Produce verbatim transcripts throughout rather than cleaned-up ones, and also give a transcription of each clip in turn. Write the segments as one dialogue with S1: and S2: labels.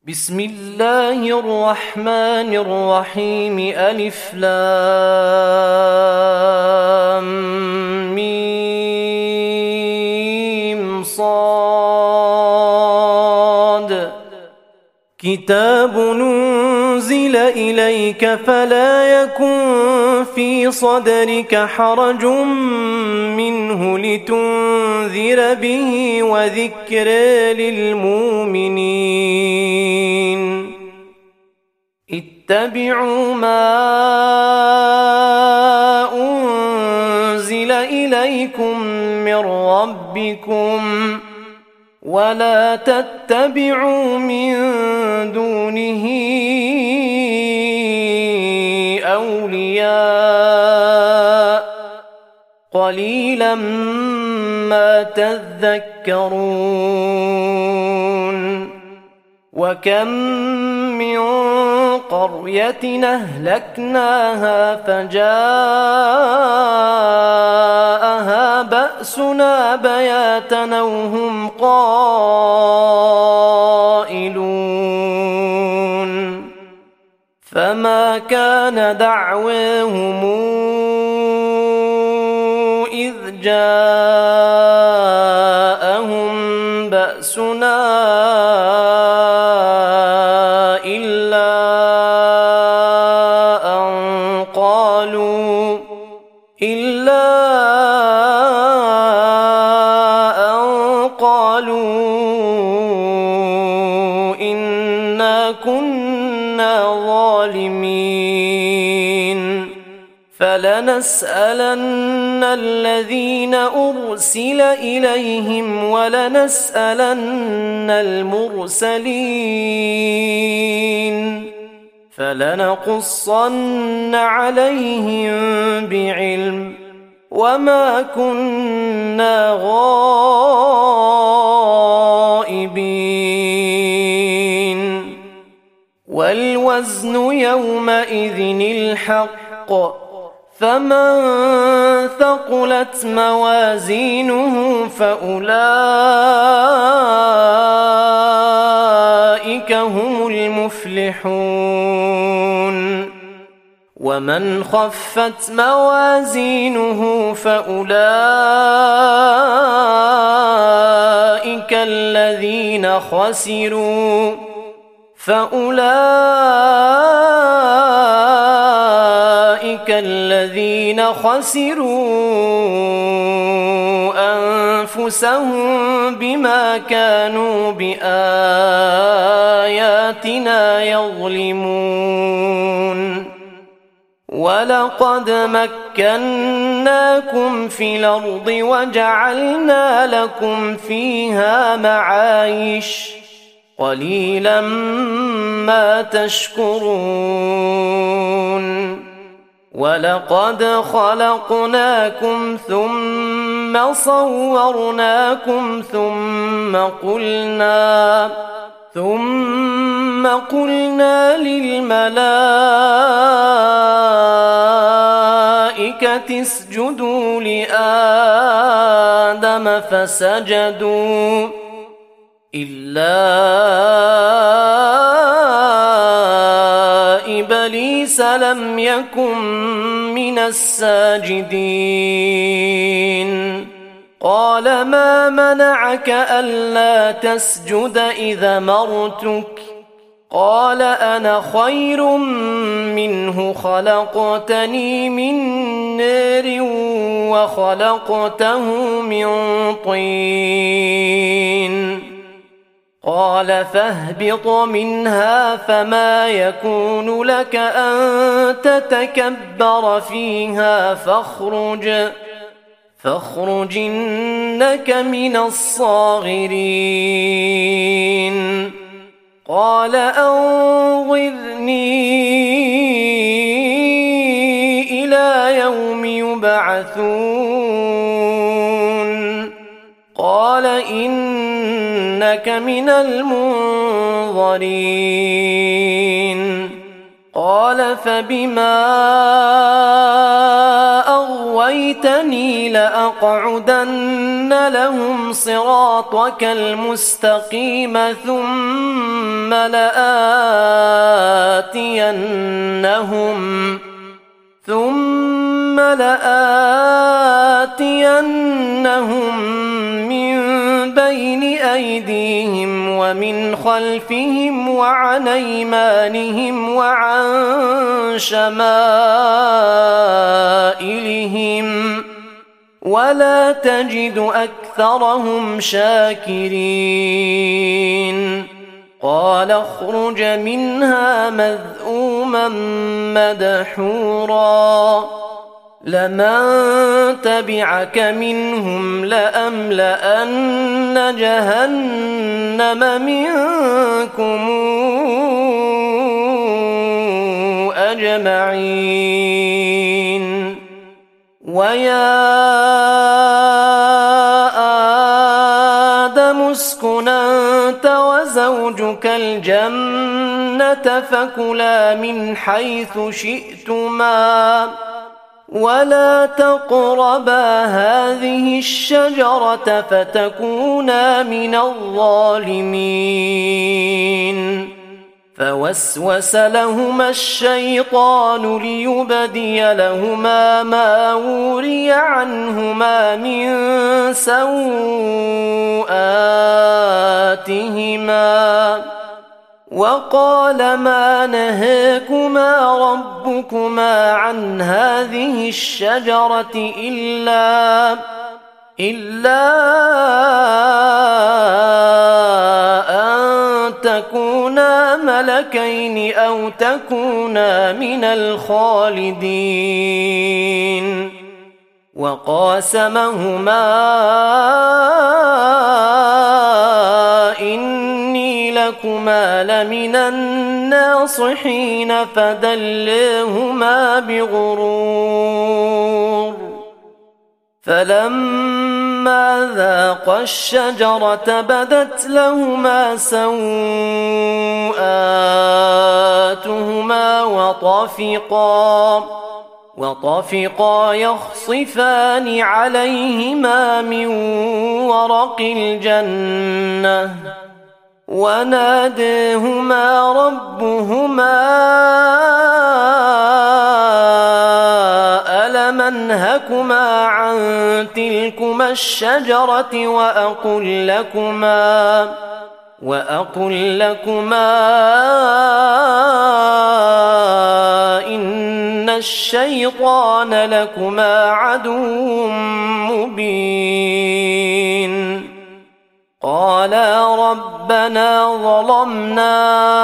S1: بسم الله الرحمن الرحيم ألف لام ميم صاد كتاب ننزل إليك فلا يكن في صدرك حرج منه لتنذر به وذكر للمؤمنين اتبعوا ما أنزل إليكم من ربكم ولا تتبعوا من دونه أولياء قليلا ما تذكرون وكم من قرية أهلكناها فجاءها بأسنا بياتا وهم قائلون فما كان دعواهم إذ جاءهم بأسنا إلا أن قالوا إلا أن قالوا إنا كنا ظالمين فلنسألن الذين أرسل إليهم ولنسألن المرسلين فلنقصن عليهم بعلم وما كنا غائبين والوزن يومئذ الحق فمن ثقلت موازينه فأولئك هم المفلحون ومن خفت موازينه فأولئك الذين خسروا فأولئك الذين خسروا أنفسهم بما كانوا بآياتنا يظلمون ولقد مكناكم في الأرض وجعلنا لكم فيها معايش قليلا ما تشكرون ولقد خلقناكم ثم صورناكم ثم قلنا ثم قلنا للملائكة اسجدوا لآدم فسجدوا إلا إبليس لم يكن من الساجدين قال ما منعك ألا تسجد إذا مرتك قال أنا خير منه خلقتني من نار وخلقته من طين قال فاهبط منها فما يكون لك أن تتكبر فيها فاخرج فاخرج إنك من الصاغرين قال أنظرني إلى يوم يبعثون قال إنك من المنظرين قال فبما أغويتني لأقعدن لهم صراطك المستقيم ثم لآتينهم ثم لآتينهم من بين أيديهم ومن خلفهم وعن أيمانهم وعن شمائلهم ولا تجد أكثرهم شاكرين قال اخرج منها مذءوما مدحورا لمن تبعك منهم لأملأن جهنم منكم أجمعين ويا آدم اسكن أنت وزوجك الجنة فكلا من حيث شئتما ولا تقربا هذه الشجرة فتكونا من الظالمين فوسوس لهما الشيطان ليبدي لهما ما وري عنهما من سوآتهما وقال ما نهاكما ربكما عن هذه الشجرة إلا إلا أن تكونا ملكين أو تكونا من الخالدين وقاسمهما إني لكما لمن الناصحين فدلاهما بغرور فلما ذاقا الشجرة بدت لهما سوآتهما وطفقا وطفقا يخصفان عليهما من ورق الجنة وناديهما ربهما ألم أنهكما عن تلكما الشجرة وأقل لكما وأقل لكما إن الشيطان لكما عدو مبين قالا ربنا ظلمنا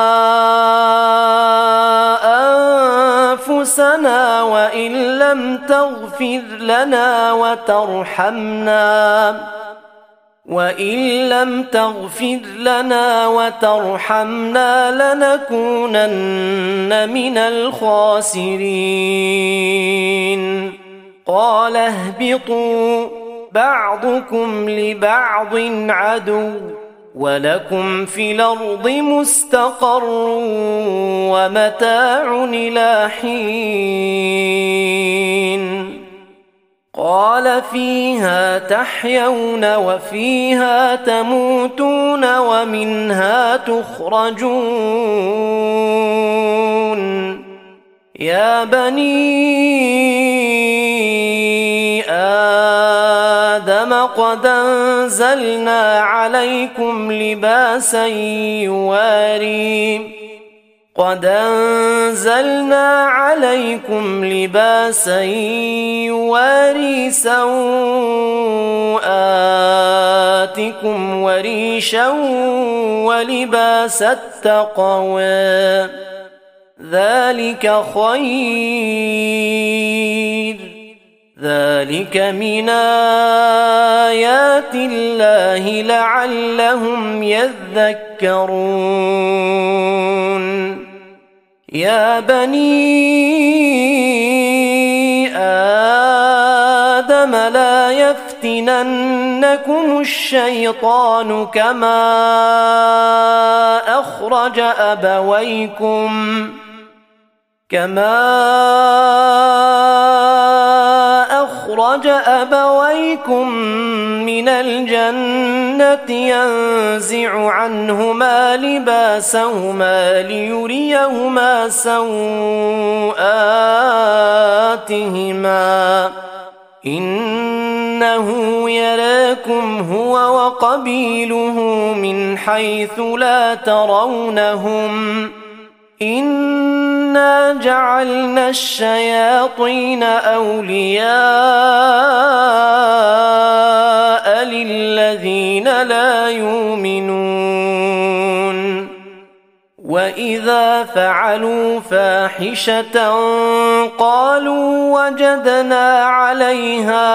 S1: أنفسنا وإن لم تغفر لنا وترحمنا وإن لم تغفر لنا وترحمنا لنكونن من الخاسرين قال اهبطوا بعضكم لبعض عدو ولكم في الأرض مستقر ومتاع إلى حين قال فيها تحيون وفيها تموتون ومنها تخرجون يا بني آدم قد أنزلنا عليكم لباسا يواري قد أنزلنا عليكم لباسا يواري سوآتكم وريشا ولباس التقوى ذلك خير ذلك من آيات الله لعلهم يذكرون يا بني آدم لا يفتننكم الشيطان كما أخرج أبويكم كما أخرج أبويكم خالق من الجنة ينزع عنهما لباسهما ليريهما سوآتهما إنه يراكم هو وقبيله من حيث لا ترونهم إنا جعلنا الشياطين أولياء للذين لا يؤمنون وإذا فعلوا فاحشة قالوا وجدنا عليها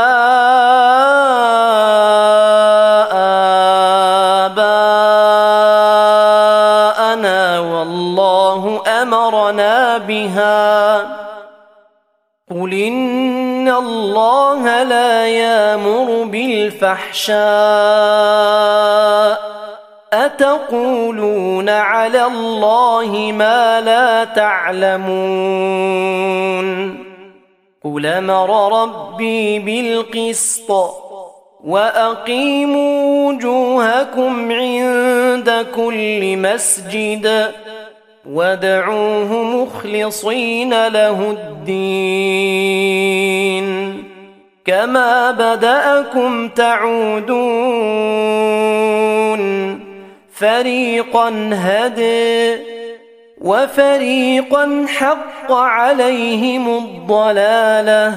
S1: آباءنا والله أمرنا بها قل إن الله لا يأمر بالفحشاء أتقولون على الله ما لا تعلمون قل أمر ربي بالقسط وأقيموا وجوهكم عند كل مسجد وادعوه مخلصين له الدين كما بدأكم تعودون فريقا هدى وفريقا حق عليهم الضلالة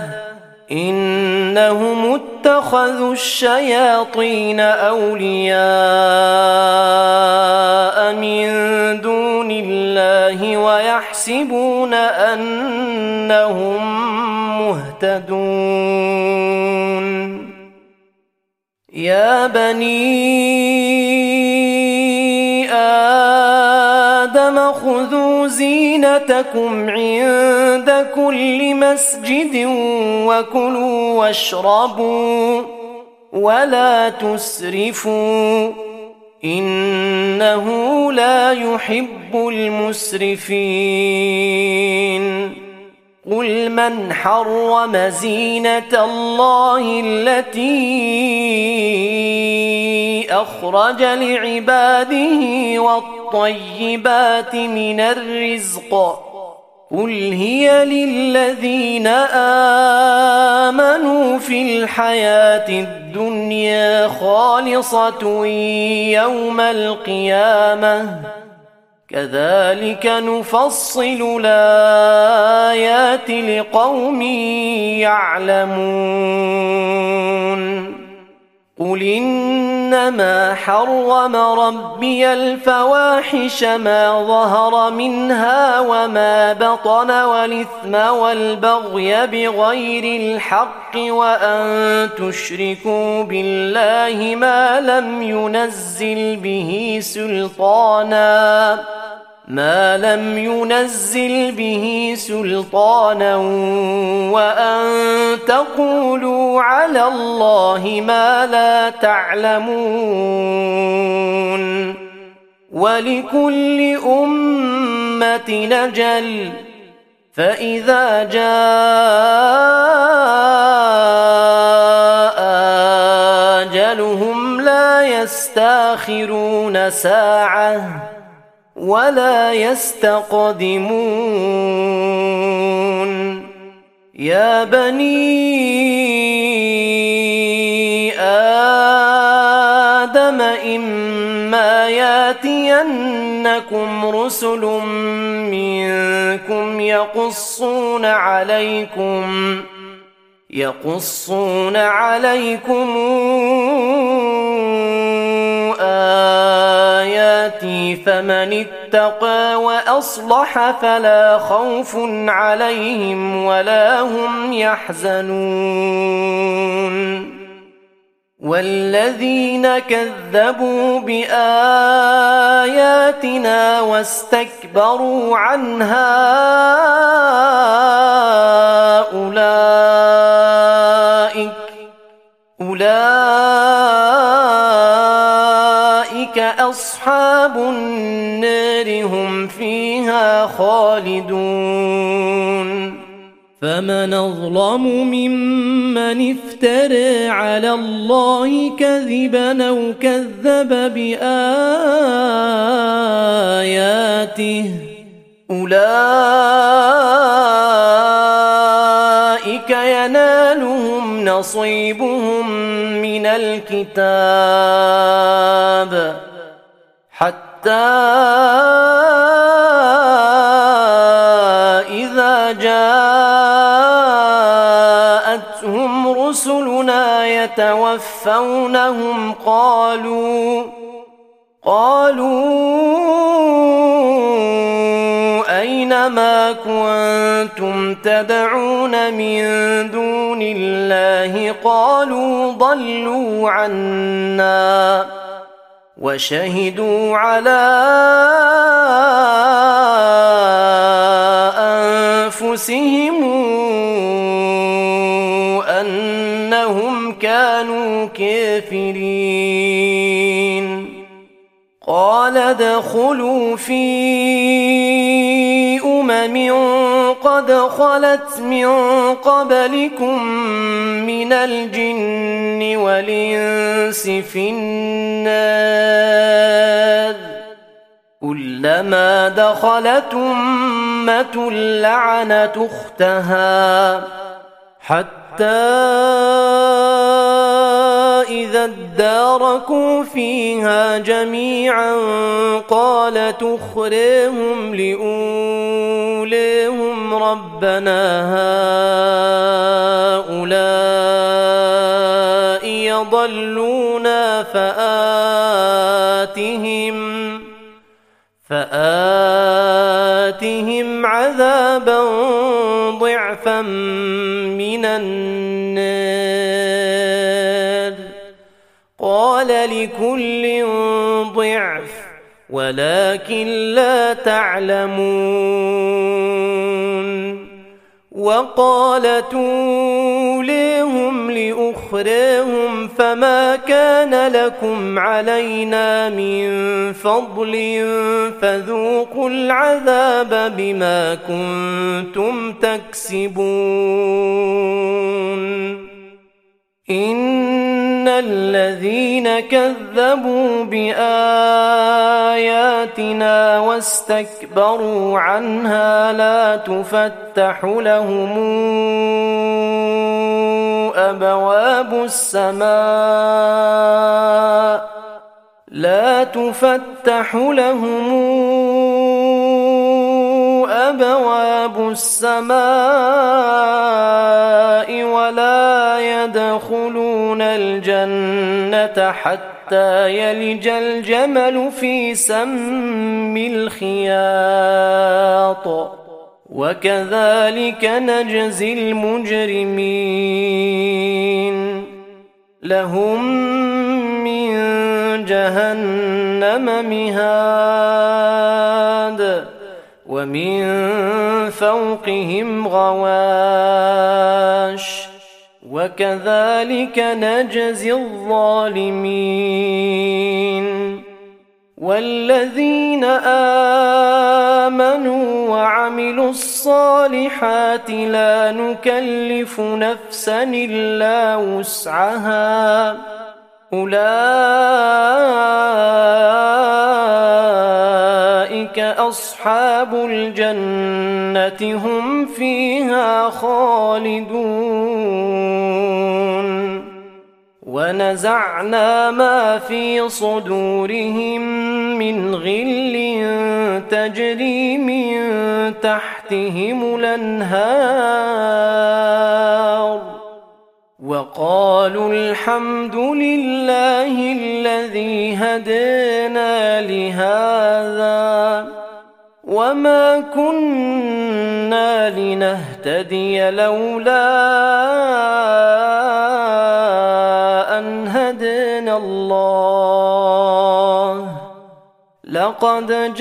S1: إنهم اتخذوا الشياطين أولياء من دون الله ويحسبون أنهم مهتدون يا بني آدم خذوا زينتكم عند كل مسجد وكلوا واشربوا ولا تسرفوا إنه لا يحب المسرفين قل من حرم زينة الله التي أخرج لعباده والطيبات من الرزق قل هي للذين آمنوا في الحياة الدنيا خالصة يوم القيامة كذلك نفصل الآيات لقوم يعلمون قل إنما حرم ربي الفواحش ما ظهر منها وما بطن والإثم والبغي بغير الحق وأن تشركوا بالله ما لم ينزل به سلطانا ما لم ينزل به سلطانا وأن تقولوا على الله ما لا تعلمون ولكل أمة نجل فإذا جاء أجلهم لا يستأخرون ساعة ولا يستقدمون يا بني آدم إما ياتينكم رسل منكم يقصون عليكم يقصون عليكم آياتي فمن اتقى وأصلح فلا خوف عليهم ولا هم يحزنون والذين كذبوا بآياتنا واستكبروا عنها أولئك أولئك أصحاب النار هم فيها خالدون
S2: فمن أظلم ممن افترى على الله كذبا أو كذب بآياته
S1: أولئك ينالهم نصيبهم من الكتاب حتى إذا جاءتهم رسلنا يتوفونهم قالوا قالوا أين ما كنتم تدعون من دون الله قالوا ضلوا عنا وشهدوا على أنفسهم أنهم كانوا كافرين قال ادخلوا في أمم قد خلت من قبلكم من الجن والإنس في النار كلما دخلت أمة لعنت أختها حتى إذا اداركوا فيها جميعا قالت أخراهم لأوليهم ربنا هؤلاء يضلونا فآتهم فآتهم عذابا ضعفا من النار قال لكل ضعف ولكن لا تعلمون وقالت أوليهم لأخراهم فما كان لكم علينا من فضل فذوقوا العذاب بما كنتم تكسبون إن الذين كذبوا بآياتنا واستكبروا عنها لا تفتح لهم أبواب السماء لا تفتح لهم أبواب السماء ولا يدخلون الجنة حتى يلج الجمل في سم الخياط وكذلك نجزي المجرمين لهم من جهنم مهاد ومن فوقهم غواش وكذلك نجزي الظالمين والذين آمنوا وعملوا الصالحات لا نكلف نفسا إلا وسعها أولئك أصحاب الجنة هم فيها خالدون ونزعنا ما في صدورهم من غل تجري من تحتهم الأنهار وقالوا الحمد لله الذي هدانا لهذا وما كنا لنهتدي لولا أن هدانا الله لقد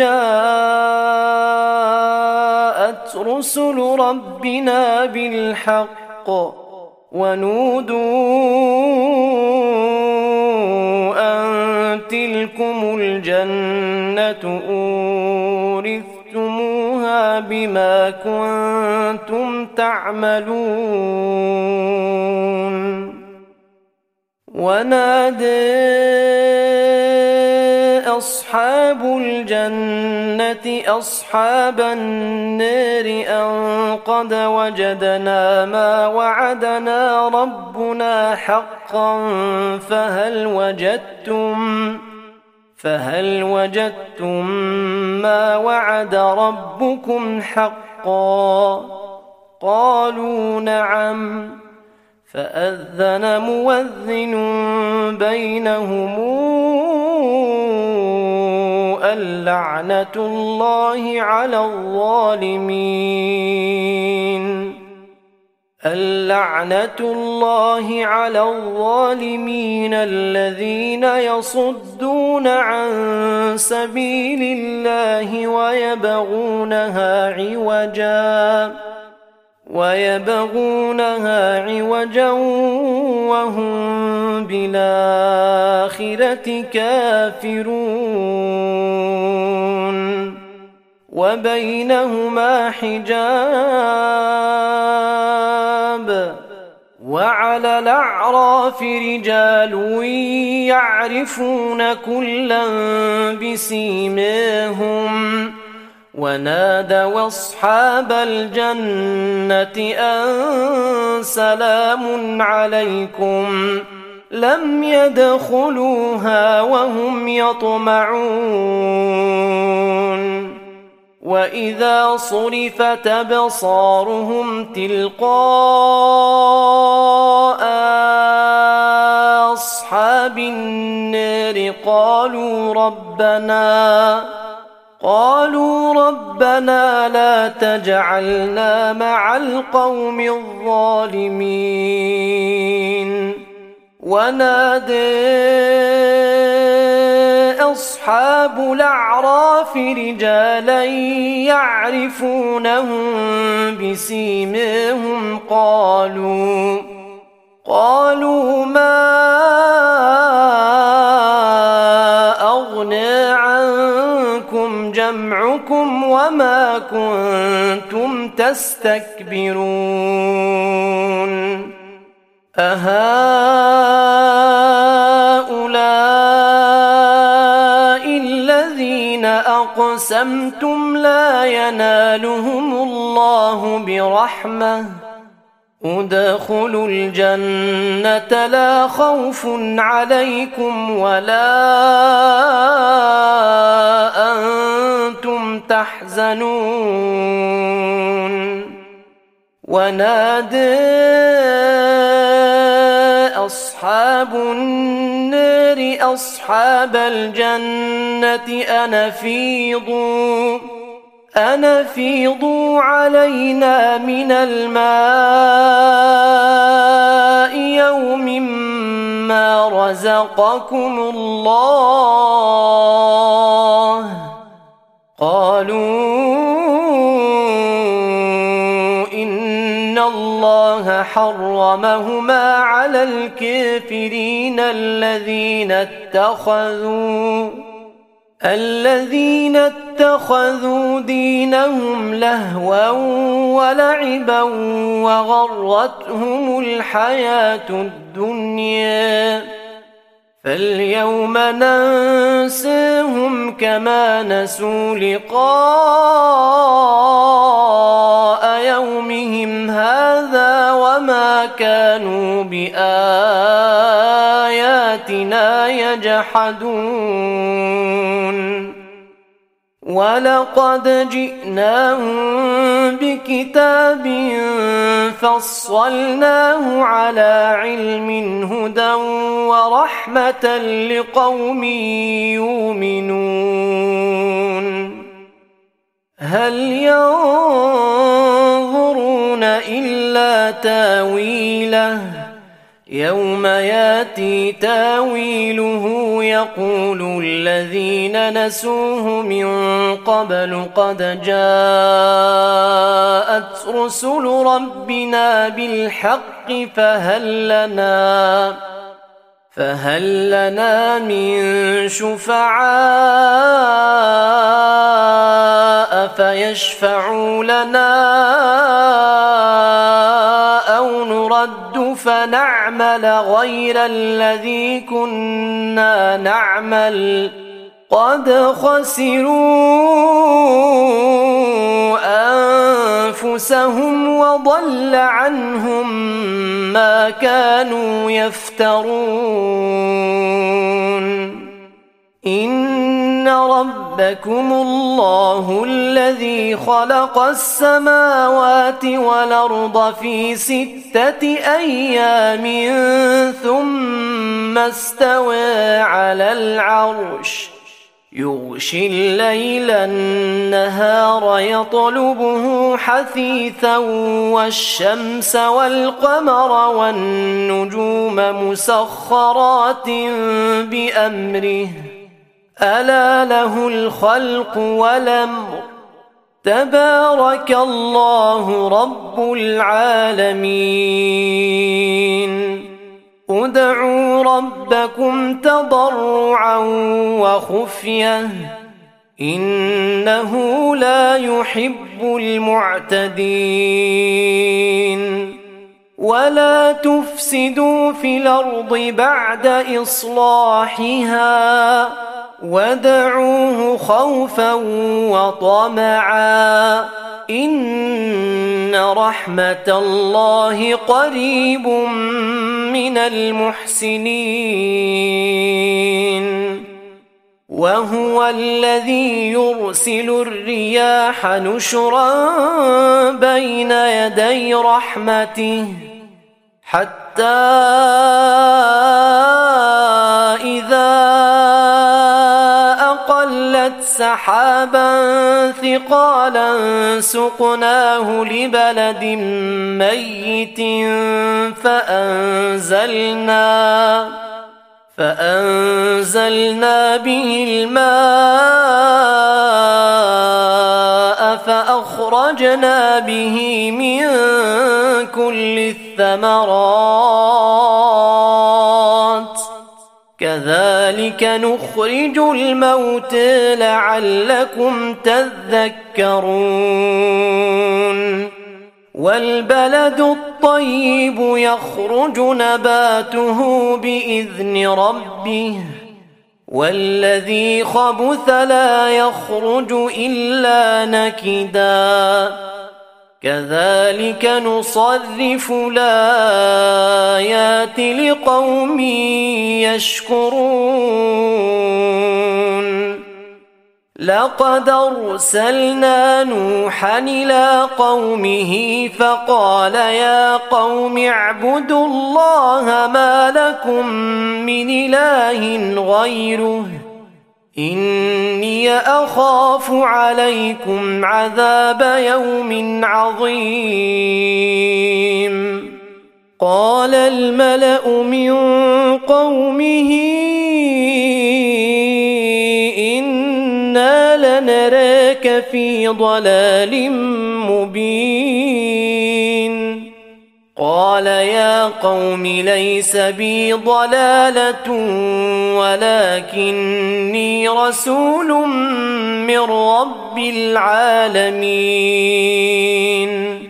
S1: جاءت رسل ربنا بالحق ونودوا أن تلكم الجنة أورثتموها وجدتموها بما كنتم تعملون ونادى أصحاب الجنة أصحاب النار أن قد وجدنا ما وعدنا ربنا حقا فهل وجدتم فهل وجدتم ما وعد ربكم حقا قالوا نعم فأذن مؤذن بينهم اللعنة الله على الظالمين اللعنة الله على الظالمين الذين يصدون عن سبيل الله ويبغونها عوجا ويبغونها عوجا وهم بالآخرة كافرون وبينهما حجاب وعلى الأعراف رجال يعرفون كلا بسيماهم ونادوا أصحاب الجنة أن سلام عليكم لم يدخلوها وهم يطمعون وإذا صرفت أبصارهم تلقاء أصحاب النار قالوا ربنا قالوا ربنا لا تجعلنا مع القوم الظالمين ونادى أصحاب الأعراف رجالا يعرفونهم بسيماهم قالوا قالوا ما أغنى عنكم جمعكم وما كنتم تستكبرون أهؤلاء الذين أقسمتم لا ينالهم الله برحمة ادخلوا الجنة لا خوف عليكم ولا أنتم تحزنون ونادى أصحاب النار أصحاب الجنة أن أفيضوا أن أفيضوا علينا من الماء يوم ما رزقكم الله قالوا إن الله حرمهما على الكافرين الذين اتخذوا الذين اتخذوا دينهم لهوا ولعبا وغرتهم الحياة الدنيا فاليوم ننساهم كما نسوا لقاء يومهم هذا وما كانوا بآياتنا يجحدون ولقد جئناهم بكتاب فصلناه على علم هدى ورحمة لقوم يؤمنون هل ينظرون إلا تاويله يوم ياتي تاويله يقول الذين نسوه من قبل قد جاءت رسل ربنا بالحق فهل لنا فهل لنا من شفعاء فيشفعوا لنا أو نرد فنعمل غير الذي كنا نعمل قد خسروا أنفسهم وضل عنهم ما كانوا يفترون إن ربكم الله الذي خلق السماوات والأرض في ستة أيام ثم استوى على العرش يغشي الليل النهار يطلبه حثيثا والشمس والقمر والنجوم مسخرات بأمره ألا له الخلق والأمر تبارك الله رب العالمين ادعوا ربكم تضرعا وخفية إنه لا يحب المعتدين ولا تفسدوا في الأرض بعد إصلاحها ودعوه خوفا وطمعا إن رحمة الله قريب من المحسنين وهو الذي يرسل الرياح نشرا بين يدي رحمته حتى إذا أقلت سحابا ثقالا سقناه لبلد ميت فأنزلنا فأنزلنا به الماء فأخرجنا به من كل الثمرات كذلك نخرج الموتى لعلكم تذكرون والبلد الطيب يخرج نباته بإذن ربه والذي خبث لا يخرج إلا نكدا كذلك نصرف الآيات لقوم يشكرون لقد أرسلنا نوحا إلى قومه فقال يا قوم اعبدوا الله ما لكم من إله غيره إني أخاف عليكم عذاب يوم عظيم قال الملأ من قومه إنا لنراك في ضلال مبين قال يا قوم ليس بي ضلالة ولكني رسول من رب العالمين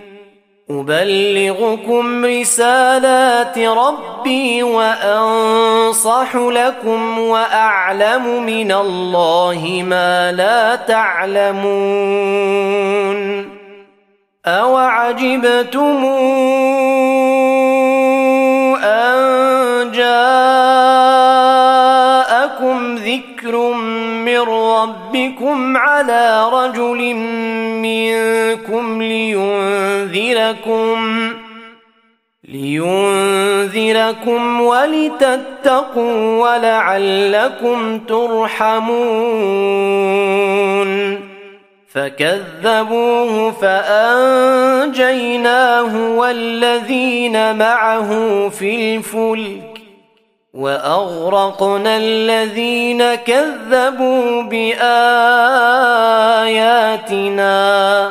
S1: أبلغكم رسالات ربي وأنصح لكم وأعلم من الله ما لا تعلمون أوعجبتم أن جاءكم ذكر من ربكم على رجل منكم لينذركم لينذركم ولتتقوا ولعلكم ترحمون فكذبوه فأنجيناه والذين معه في الفلك وأغرقنا الذين كذبوا بآياتنا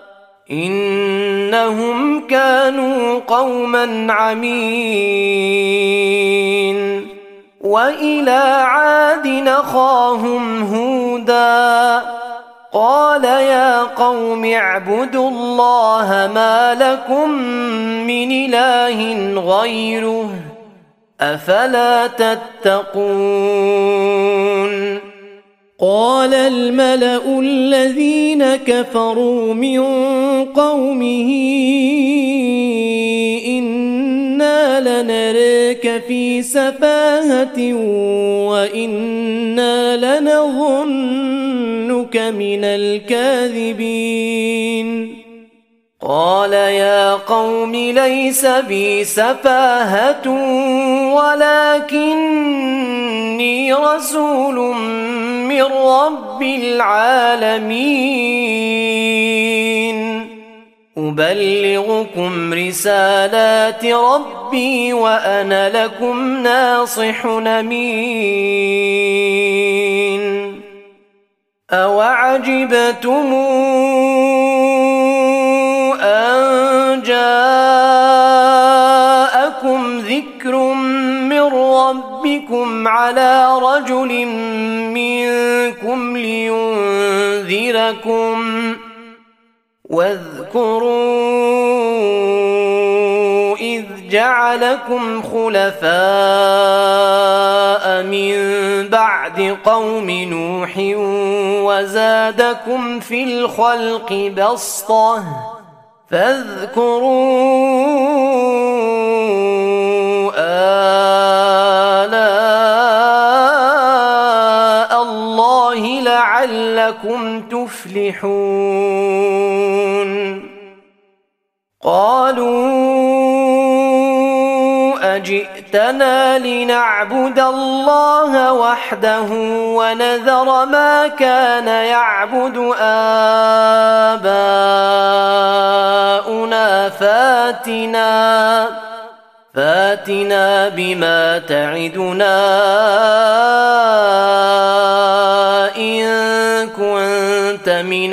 S1: إنهم كانوا قوما عمين وإلى عاد أخاهم هودا قال يا قوم اعبدوا الله ما لكم من إله غيره أفلا تتقون
S2: قال الملأ الذين كفروا من قومه إنا لنراك في سفاهة وإنا لنظنك من الكاذبين
S1: قال يا قوم ليس بي سفاهة ولكني رسول من رب العالمين أبلغكم رسالات ربي وأنا لكم ناصح أمين أوعجبتم أن جاءكم ذكر من ربكم على رجل منكم لينذركم واذكروا إذ جعلكم خلفاء من بعد قوم نوح وزادكم في الخلق بسطة فاذكروا آلاء الله لعلكم تفلحون قالوا أجئتنا لنعبد الله وحده ونذر ما كان يعبد آباؤنا فاتنا فاتنا بما تعدنا إن كنت من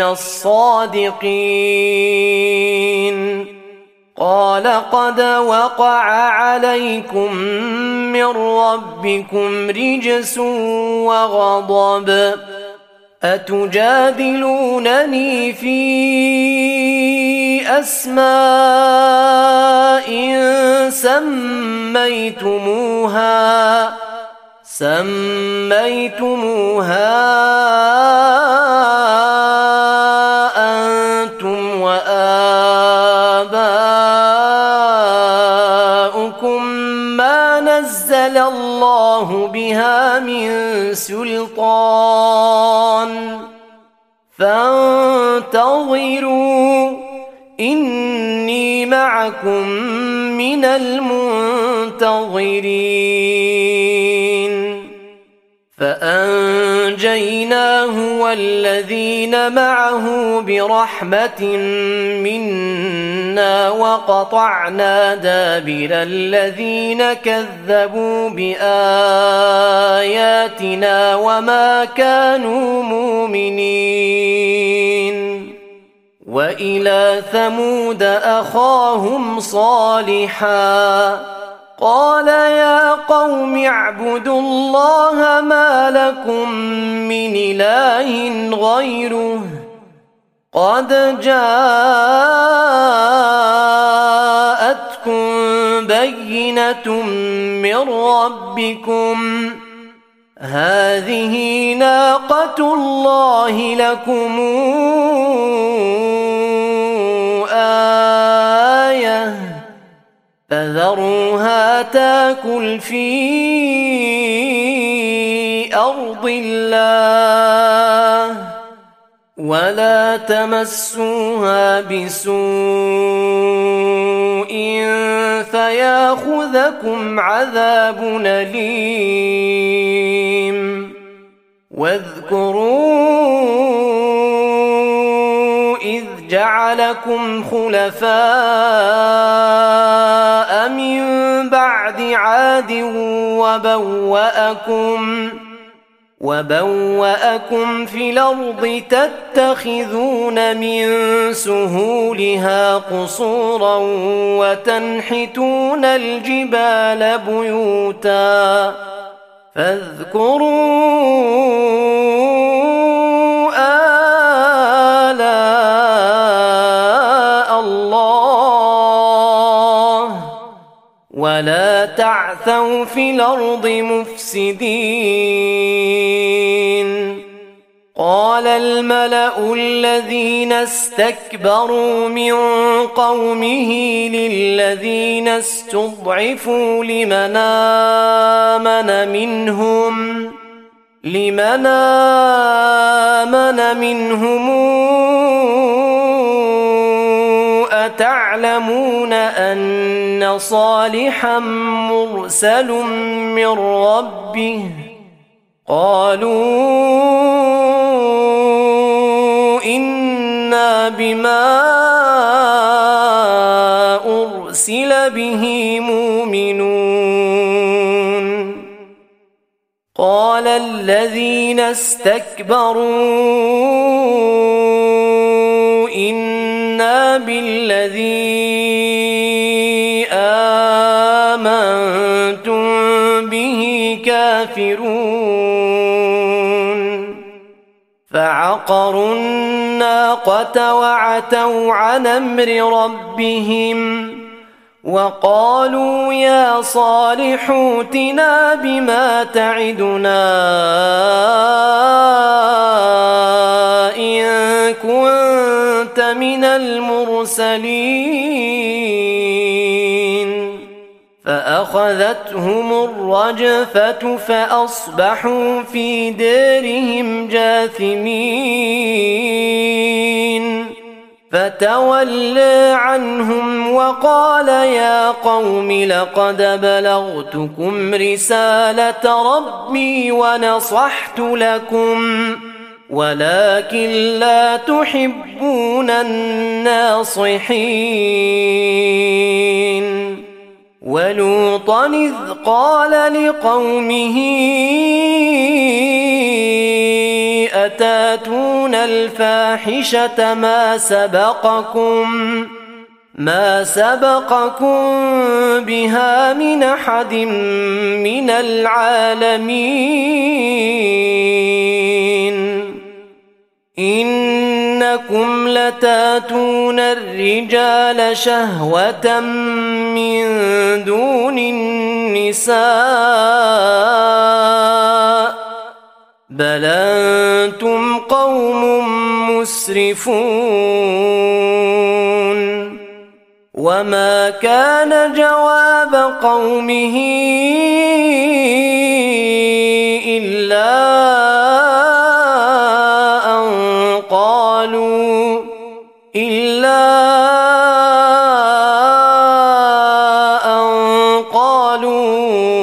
S1: الصادقين قال قد وقع عليكم من ربكم رجس وغضب أتجادلونني في أسماء سميتموها سميتموها أنتم وآباؤكم ما نزل الله بها من سلطان فانتظروا إني معكم من المنتظرين فأنجيناه والذين معه برحمة منا وقطعنا دابر الذين كذبوا بآياتنا وما كانوا مؤمنين وإلى ثمود أخاهم صالحا قال يا قوم اعبدوا الله ما لكم من إله غيره قد جاءتكم بينة من ربكم هذه ناقة الله لكم آية فذروها تاكل في أرض الله ولا تمسوها بسوء فياخذكم عذاب أليم واذكروا إذ جعلكم خلفاء من بعد عاد وبوأكم وبوأكم في الأرض تتخذون من سهولها قصورا وتنحتون الجبال بيوتا فاذكروا آلاء الله ولا تعثوا في الأرض مفسدين. قال الملأ الذين استكبروا من قومه للذين استضعفوا لمن آمن منهم لمن آمن منهم أتعلمون أن صالحا مرسل من ربه؟ قالوا إنا بما أرسل به مؤمنون. قال الذين استكبروا إنا بالذي آمنتم به كافرون. فعقروا الناقة وعتوا عن أمر ربهم وقالوا يا صالح ائتنا بما تعدنا إن كنت من المرسلين. فأخذتهم الرجفة فأصبحوا في دارهم جاثمين. فتولى عنهم وقال يا قوم لقد بلغتكم رسالة ربي ونصحت لكم ولكن لا تحبون الناصحين. ولوطا إذ قال لقومه أتاتون الفاحشة ما سبقكم ما سبقكم بها من أحد من العالمين. إنكم لتاتون الرجال شهوة من دون النساء بل أنتم قوم مسرفون. وما كان جواب قومه إلا إلا أن قالوا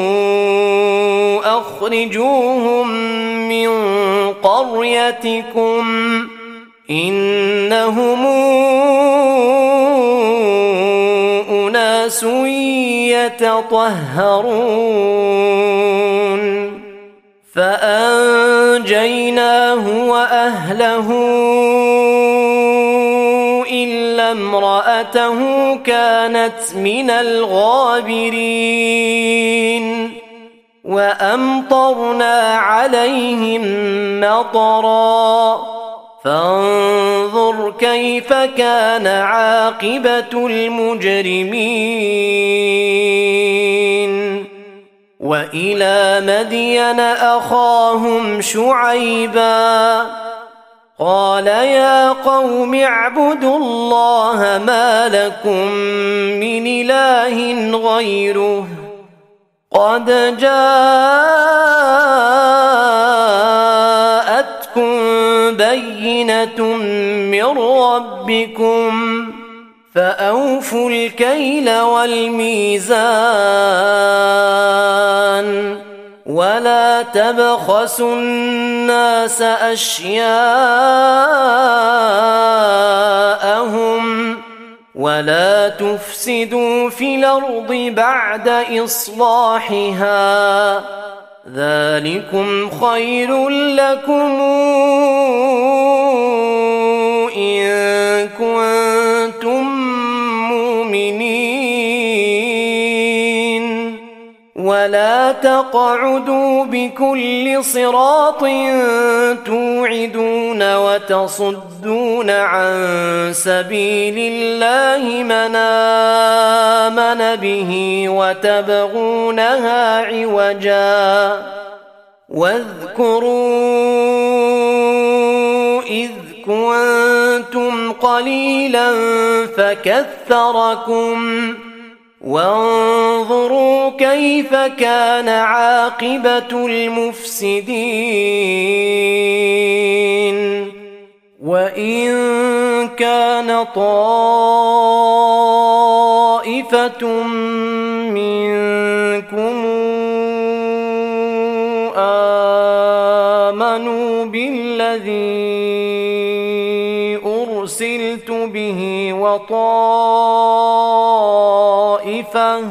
S1: أخرجوهم من قريتكم إنهم أناس يتطهرون. فأنجيناه وأهله إلا امرأته كانت من الغابرين. وأمطرنا عليهم مطرا فانظر كيف كان عاقبة المجرمين. وإلى مدين أخاهم شعيبا قال يا قوم اعبدوا الله ما لكم من إله غيره قد جاءتكم بينة من ربكم فأوفوا الكيل والميزان ولا تبخسوا الناس أشياءهم ولا تفسدوا في الأرض بعد إصلاحها ذلكم خير لكم إن كنتم مؤمنين. ولا تقعدوا بكل صراط توعدون وتصدون عن سبيل الله من آمن به وتبغونها عوجا واذكروا إذ كنتم قليلا فكثركم وانظروا كيف كان عاقبة المفسدين وإن كان طائفة منكم آمنوا بالذي أرسلت به وطائفة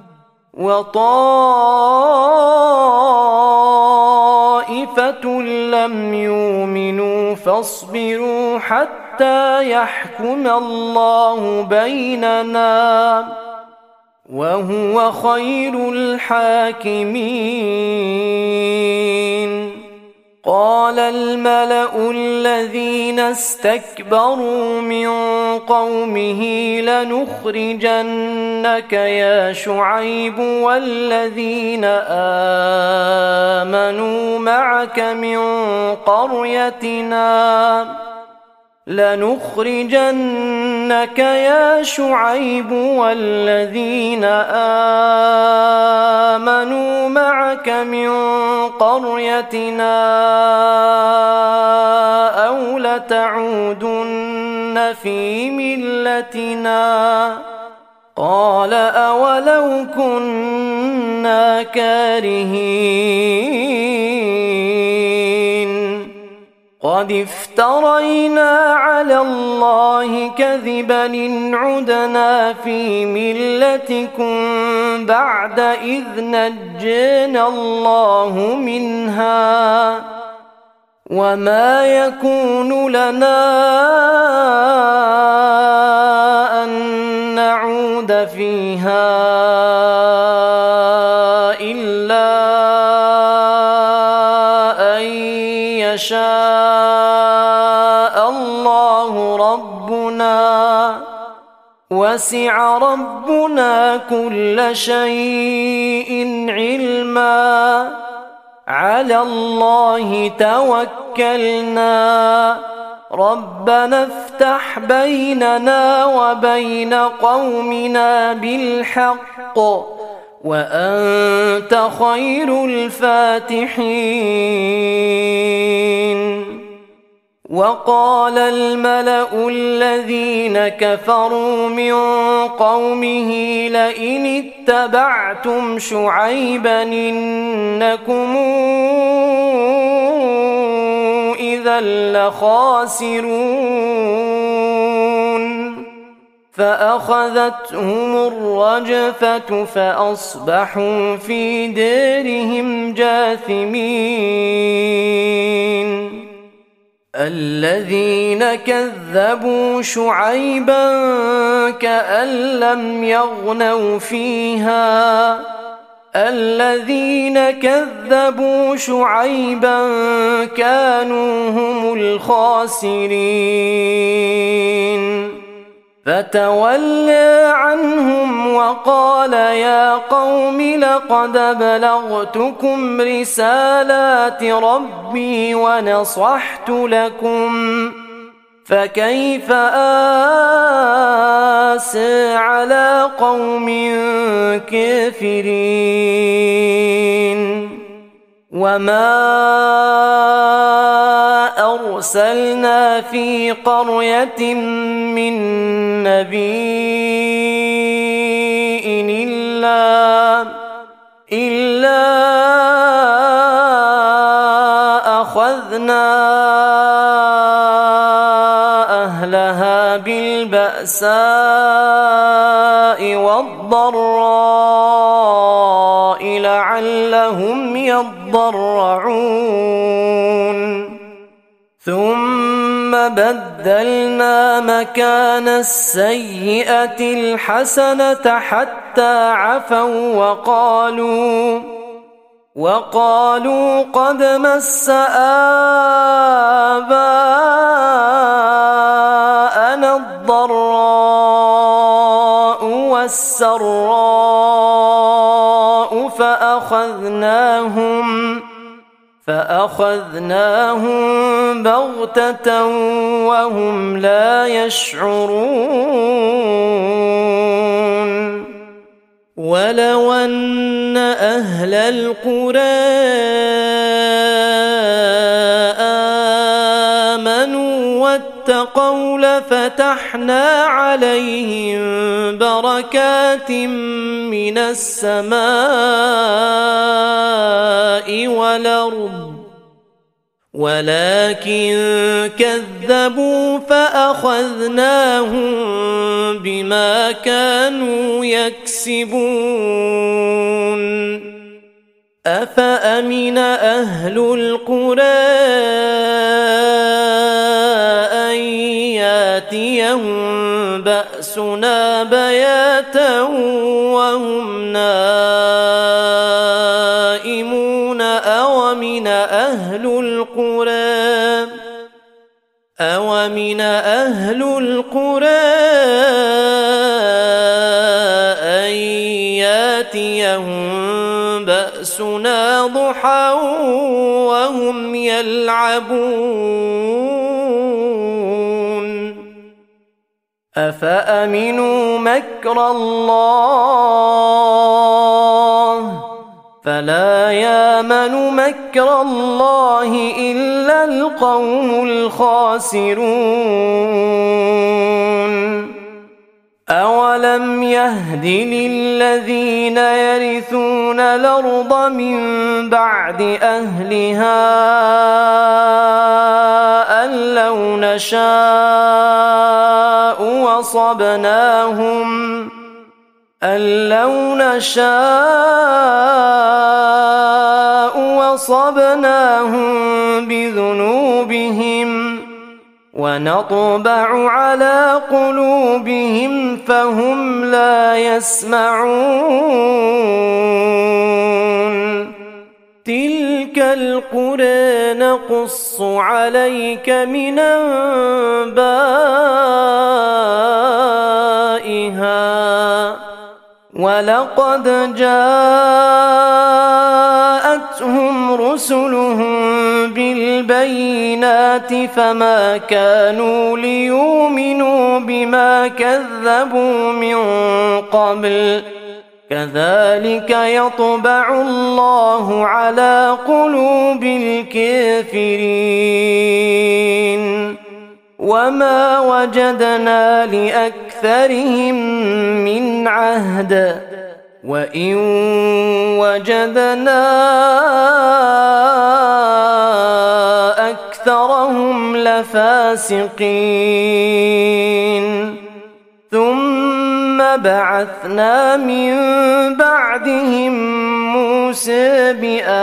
S1: وطائفة لم يؤمنوا فاصبروا حتى يحكم الله بيننا وهو خير الحاكمين. قال الملأ الذين استكبروا من قومه لنخرجنك يا شعيب والذين آمنوا معك من قريتنا لنخرجنك يا شعيب والذين آمنوا معك من قريتنا أو لتعودن في ملتنا قال أولو كنا كارهين قد افترينا على الله كذبا إن عدنا في ملتكم بعد إذ نجينا الله منها وما يكون لنا أن نعود فيها إلا أن يشاء الله ربنا وسع ربنا كل شيء علما على الله توكلنا ربنا افتح بيننا وبين قومنا بالحق وأنت خير الفاتحين. وقال الملأ الذين كفروا من قومه لئن اتبعتم شعيبا إنكم إذا لخاسرون فأخذتهم الرجفة فأصبحوا في دارهم جاثمين. الذين كذبوا شعيبا كأن لم يغنوا فيها الذين كذبوا شعيبا كانوا هم الخاسرين. فتولى عنهم وقال يا قوم لقد بلغتكم رسالات ربي ونصحت لكم فكيف آسى على قوم كافرين. وما أرسلنا في قرية من نبي إلا إلا أخذنا أهلها بالبأساء والضراء لعلهم يضرعون ثم بدلنا مكان السيئة الحسنة حتى عفوا وقالوا وقالوا قد مس آباءنا الضراء والسراء فأخذناهم فأخذناهم بغتة وهم لا يشعرون
S2: ولو أن أهل القرى آمنوا واتقوا لفتحنا عليهم بركات من السماء والأرض ولكن كذبوا فأخذناهم بما كانوا يكسبون أفأمن أهل القرى أن ياتيهم بأسنا بياتا وهم نائمون أومن أهل القرى أومن أهل القرى أن ياتيهم بأسنا ضحى وهم يلعبون أفأمنوا مكر الله فلا يامن مكر الله إلا القوم الخاسرون أولم يهد للذين يرثون الأرض من بعد أهلها أن لو نشاء وصبناهم أن لو نشاء وصبناهم بذنوبهم ونطبع على قلوبهم فهم لا يسمعون تلك القرى نقص عليك من أنبائها ولقد جاءتهم رسلهم بالبينات فما كانوا ليؤمنوا بما كذبوا من قبل كذلك يطبع الله على قلوب الكافرين وما وجدنا لأكثرهم من عهد وإن وجدنا أكثرهم لفاسقين ثم بعثنا من بعدهم موسى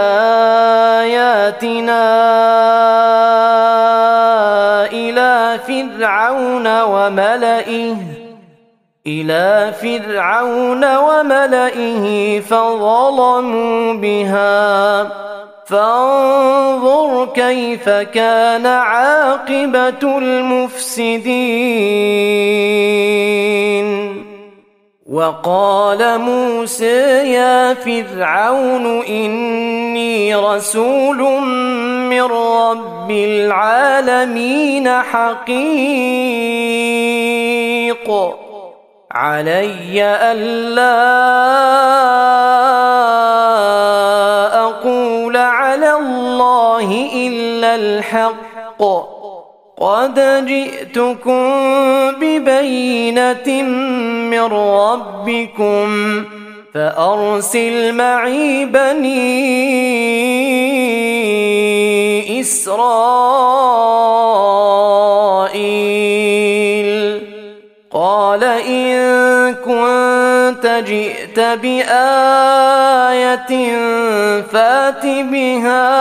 S2: بآياتنا إلى فرعون وملئه إلى فرعون وملئه فظلموا بها فانظر كيف كان عاقبة المفسدين وقال موسى يا فرعون إني رسول من رب العالمين حقيق علي ألا أقول على الله إلا الحق قد جئتكم ببينة من ربكم فأرسل معي بني إسرائيل قال إن كنت جئت بآية فات بها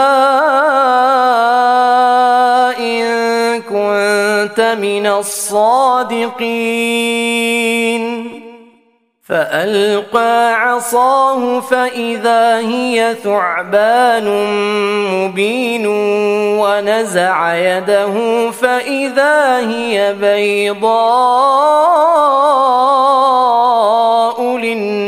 S2: إن كنت من الصادقين فألقى عصاه فإذا هي ثعبان مبين ونزع يده فإذا هي بيضاء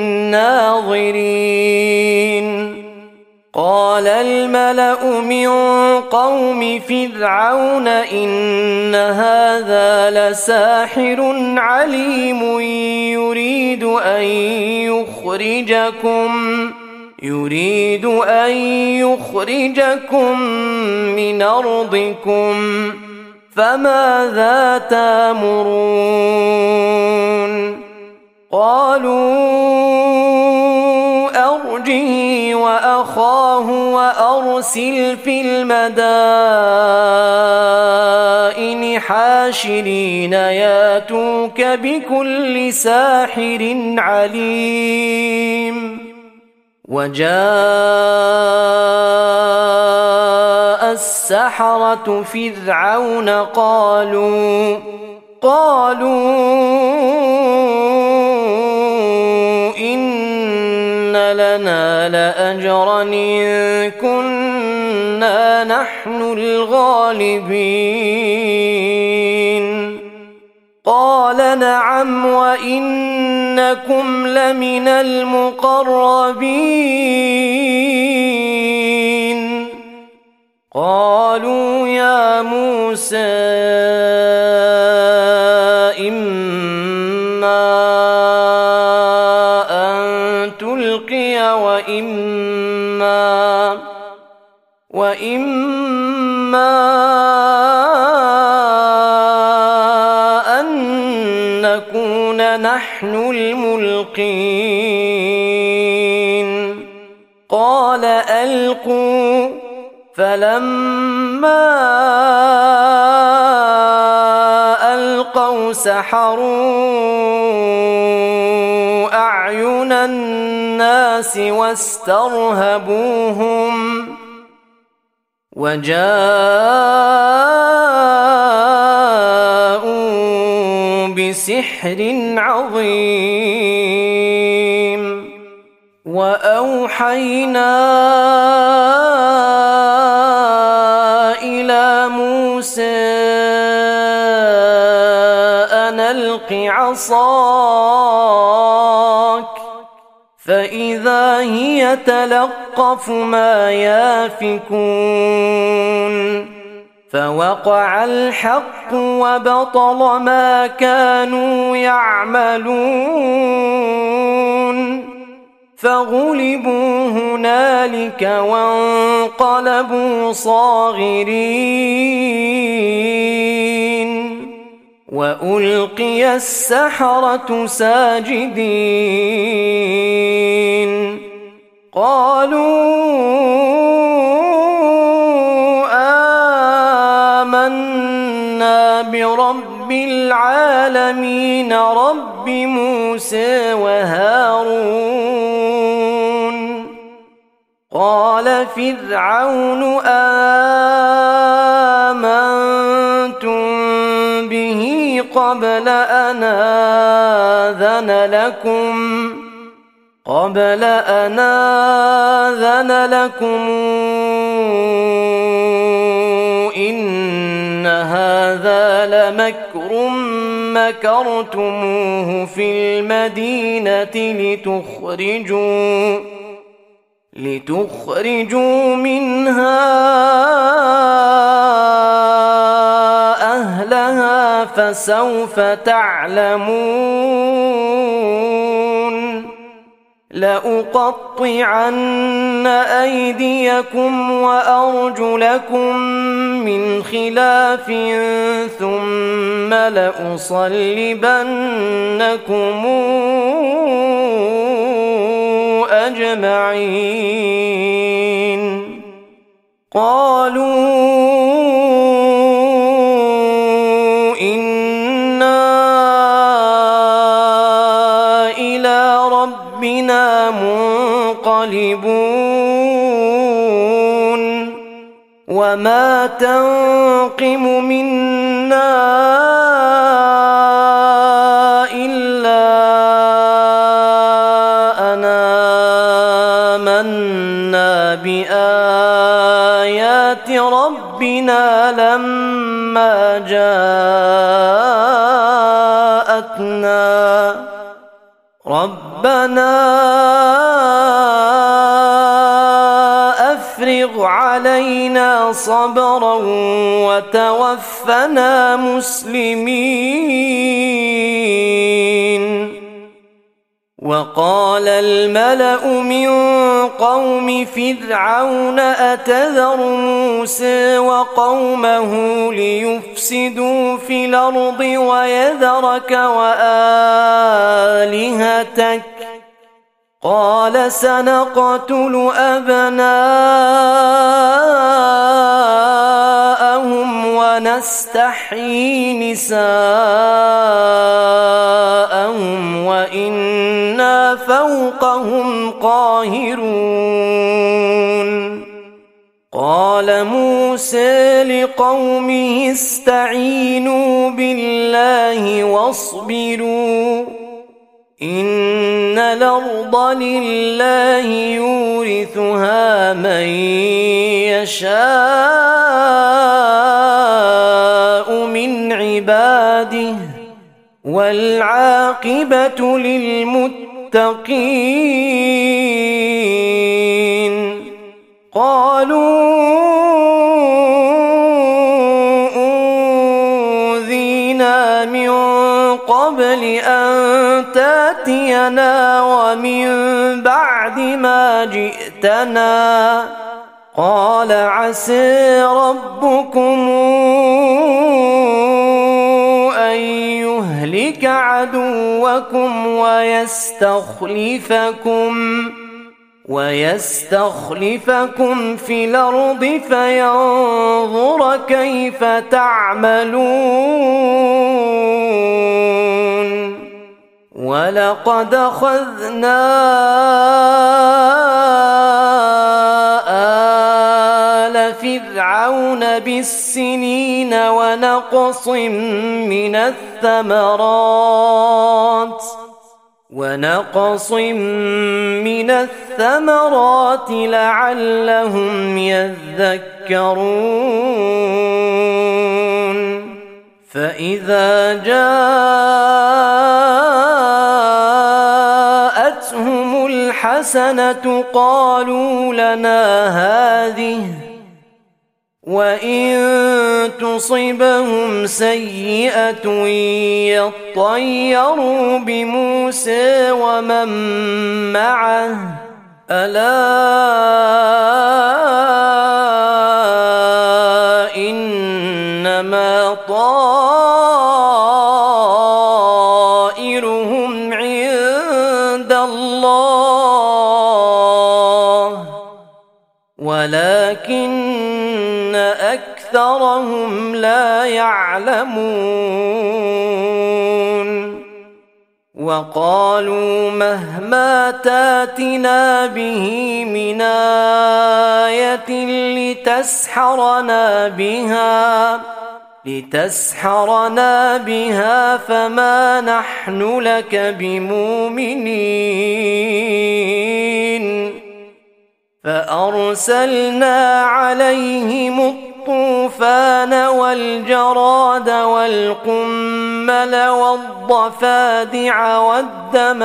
S2: للناظرين قال الملأ من قوم فرعون إن هذا لساحر عليم يريد أن يخرجكم يريد أن يخرجكم من أرضكم فماذا تأمرون قالوا أرجه وأخاه وأرسل في المدائن حاشرين ياتوك بكل ساحر عليم وجاء السحرة فرعون قالوا قالوا إن لنا لأجرا إن كنا نحن الغالبين قال نعم وإنكم لمن المقربين قالوا يا موسى إما أن تلقي وإما وإما أن نكون نحن الملقين قال ألقوا فلما ألقوا سحروا أعين الناس واسترهبوهم وجاءوا بسحر عظيم وأوحينا إلى موسى أن ألق عصاك فإذا هي تلقف ما يافكون فوقع الحق وبطل ما كانوا يعملون فغلبوا هنالك وانقلبوا صاغرين وألقي السحرة ساجدين قالوا آمنا برب العالمين رب موسى وهارون قال فرعون آمنتم به قبل أن آذن لكم قبل أن آذن لكم إن هذا لمكر مكرتموه في المدينة لتخرجوا لتخرجوا منها أهلها فسوف تعلمون لأقطعن أيديكم وأرجلكم من خلاف ثم لأصلبنكم أجمعين قالوا إنا إلى ربنا منقلبون وما تنقم منا إلا ربنا أفرغ علينا صبرا وتوفنا مسلمين. وقال الملأ من قوم فرعون أتذر موسى وقومه ليفسدوا في الأرض ويذرك وآلهتك قال سنقتل أبناءهم ونستحيي نساءهم وإنا فوقهم قاهرون. قال موسى لقومه استعينوا بالله واصبروا إن الأرض لله يورثها من يشاء من عباده والعاقبة للمتقين. قالوا أوذينا من قبل أن تأتينا ومن بعد ما جئتنا قال عسى ربكم أن يهلك عدوكم ويستخلفكم ويستخلفكم في الأرض فينظر كيف تعملون. ولقد أخذنا آل فرعون بالسنين ونقص من الثمرات ونقص من الثمرات لعلهم يذكرون. فإذا جاءتهم الحسنة قالوا لنا هذه وإن تصبهم سيئة يطيروا بموسى ومن معه ألا إنما طائرهم عند الله ولكن أكثرهم لا يعلمون. وقالوا مهما تاتنا به من آية لتسحرنا بها لتسحرنا بها فما نحن لك بمؤمنين. فأرسلنا عليهم الطوفان والجراد والقمل والضفادع والدم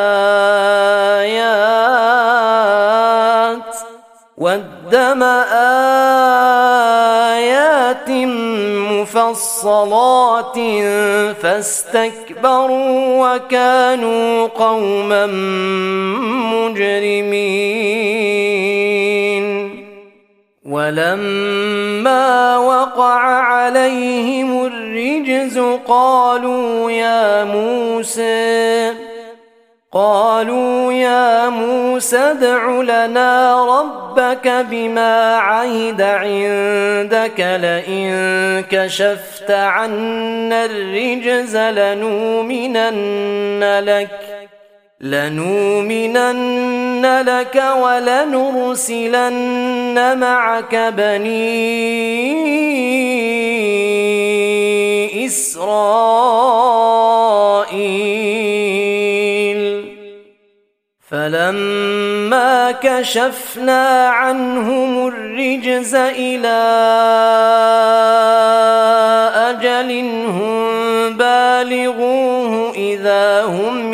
S2: آيات والدم آيات مفصلات فاستكبروا وكانوا قوما مجرمين. ولما وقع عليهم الرجز قالوا يا موسى قالوا يا موسى ادع لنا ربك بما عهد عندك لئن كشفت عنا الرجز لنؤمنن لك لنؤمنن لك ولنرسلن معك بني إسرائيل. فلما كشفنا عنهم الرجز إلى أجل هم بالغوه
S1: إذا هم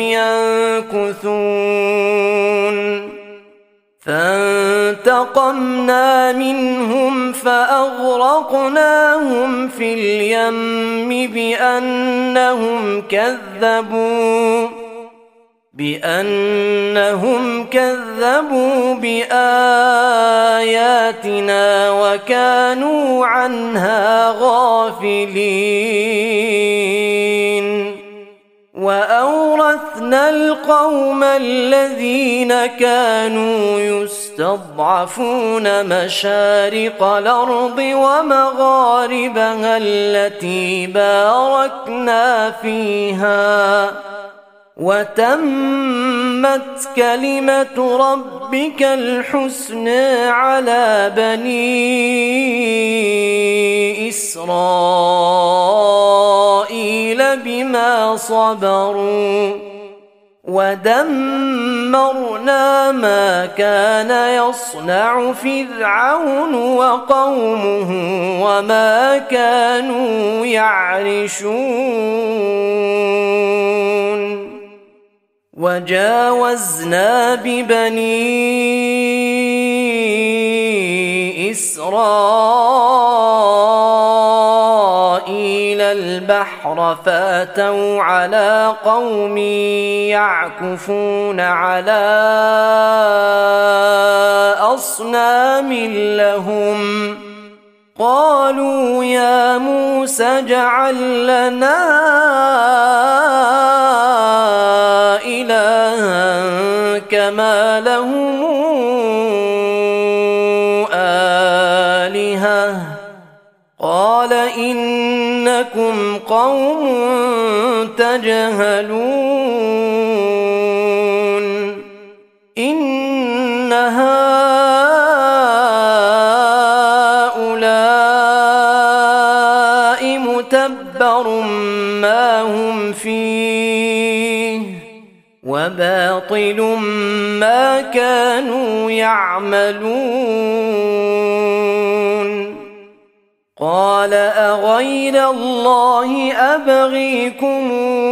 S1: ينكثون فانتقمنا منهم فأغرقناهم في اليم بأنهم كذبوا بأنهم كذبوا بآياتنا وكانوا عنها غافلين وأورثنا القوم الذين كانوا يستضعفون مشارق الأرض ومغاربها التي باركنا فيها وتمت كلمة ربك الحسنى على بني إسرائيل بما صبروا ودمرنا ما كان يصنع فرعون وقومه وما كانوا يعرشون وجاوزنا ببني إسرائيل البحر فأتوا على قوم يعكفون على أصنام لهم قالوا يا موسى اجعل لنا إلها كما لهم آلهة قال إنكم قوم تجهلون إن هؤلاء متبر ما هم فيه وباطل ما كانوا يعملون قال أغير الله أبغيكم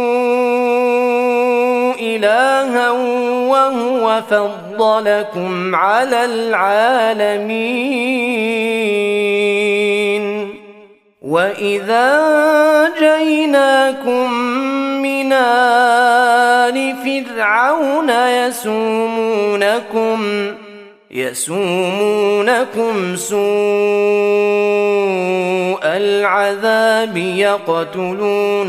S1: إلها وهو فضلكم على العالمين وإذا جئناكم من آل فرعون يسومونكم يسومونكم سوء العذاب يقتلون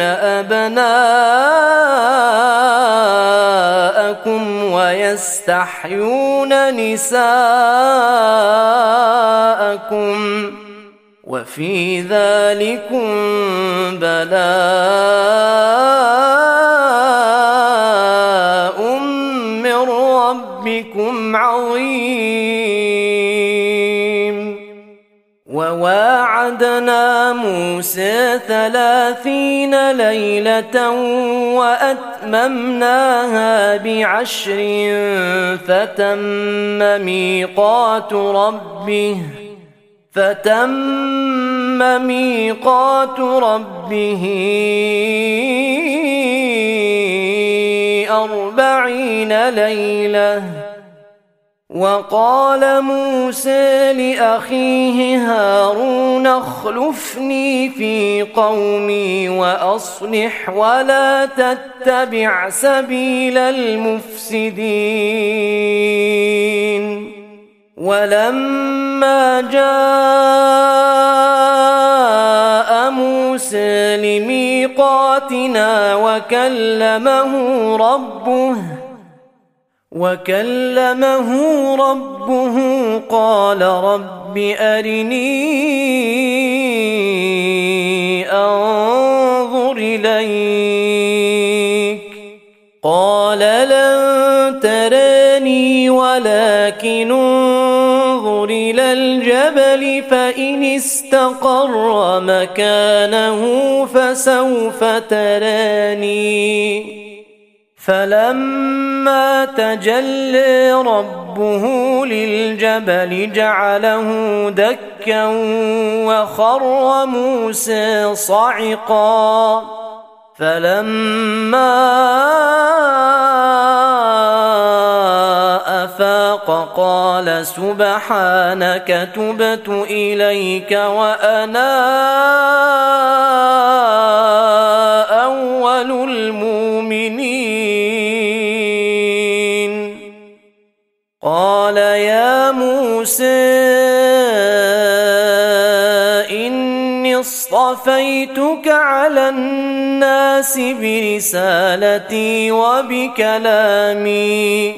S1: أبناءكم ويستحيون نساءكم وفي ذلكم بلاء من ربكم عظيم وواعدنا موسى ثلاثين ليلة وأتممناها بعشر فتم ميقات ربه فتم ميقات ربه أربعين ليلة وقال موسى لأخيه هارون اخلفني في قومي وأصلح ولا تتبع سبيل المفسدين ولما جاء موسى لميقاتنا وكلمه ربه وكلمه ربه قال رب أرني أنظر إليك قال لن تراني ولكن انظر إلى الجبل فإن استقر مكانه فسوف تراني فلما تجلى ربه للجبل جعله دكا وخر موسى صعقا فلما أفاق قال سبحانك تبت إليك وأنا أول المؤمنين. قال يا موسى إني اصطفيتك على الناس برسالتي وبكلامي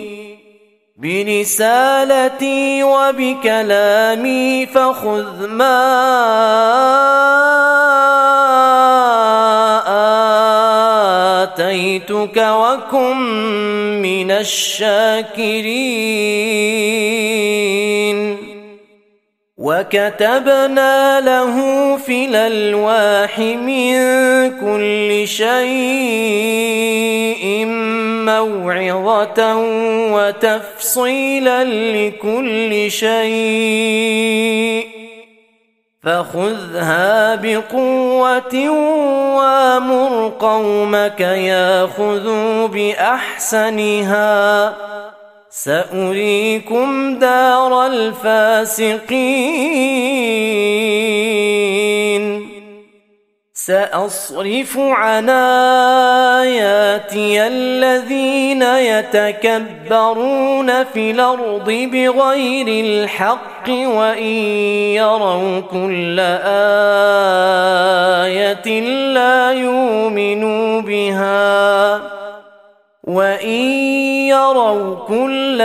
S1: برسالتي وبكلامي فخذ ما آتيتك وكن من الشاكرين. وكتبنا له في الألواح من كل شيء موعظة وتفصيلا لكل شيء فخذها بقوة وامر قومك ياخذوا بأحسنها سأريكم دار الفاسقين. سأصرف عن آياتي الذين يتكبرون في الأرض بغير الحق وإن يروا كل آية لا يؤمنوا بها وإن يروا كل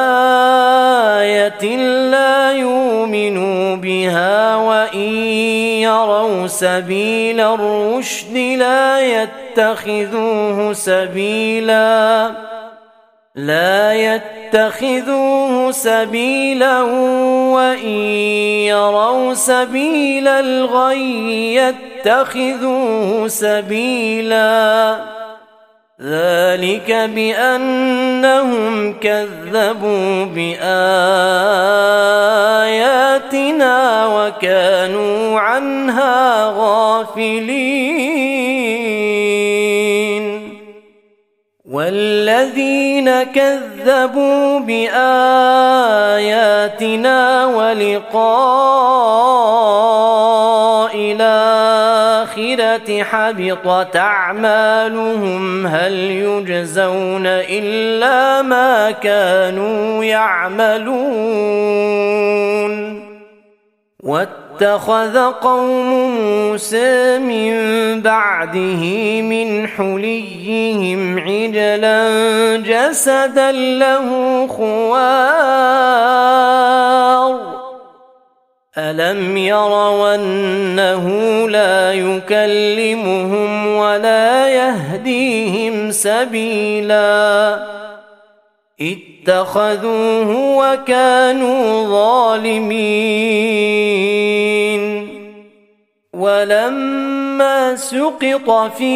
S1: آية لا يؤمنوا بها وإن يروا سبيل الرشد لا يتخذوه سبيلا لا يتخذوه سبيلا وإن يروا سبيل الغي يتخذوه سبيلا ذلك بأنهم كذبوا بآياتنا وكانوا عنها غافلين. والذين كذبوا بآياتنا ولقاء الآخرة حبطت أعمالهم هل يجزون إلا ما كانوا يعملون. واتخذ قوم موسى من بعده من حليهم عجلا جسدا له خوار ألم يروا أنه لا يكلمهم ولا يهديهم سبيلا اتخذوه وكانوا ظالمين. ولما سقط في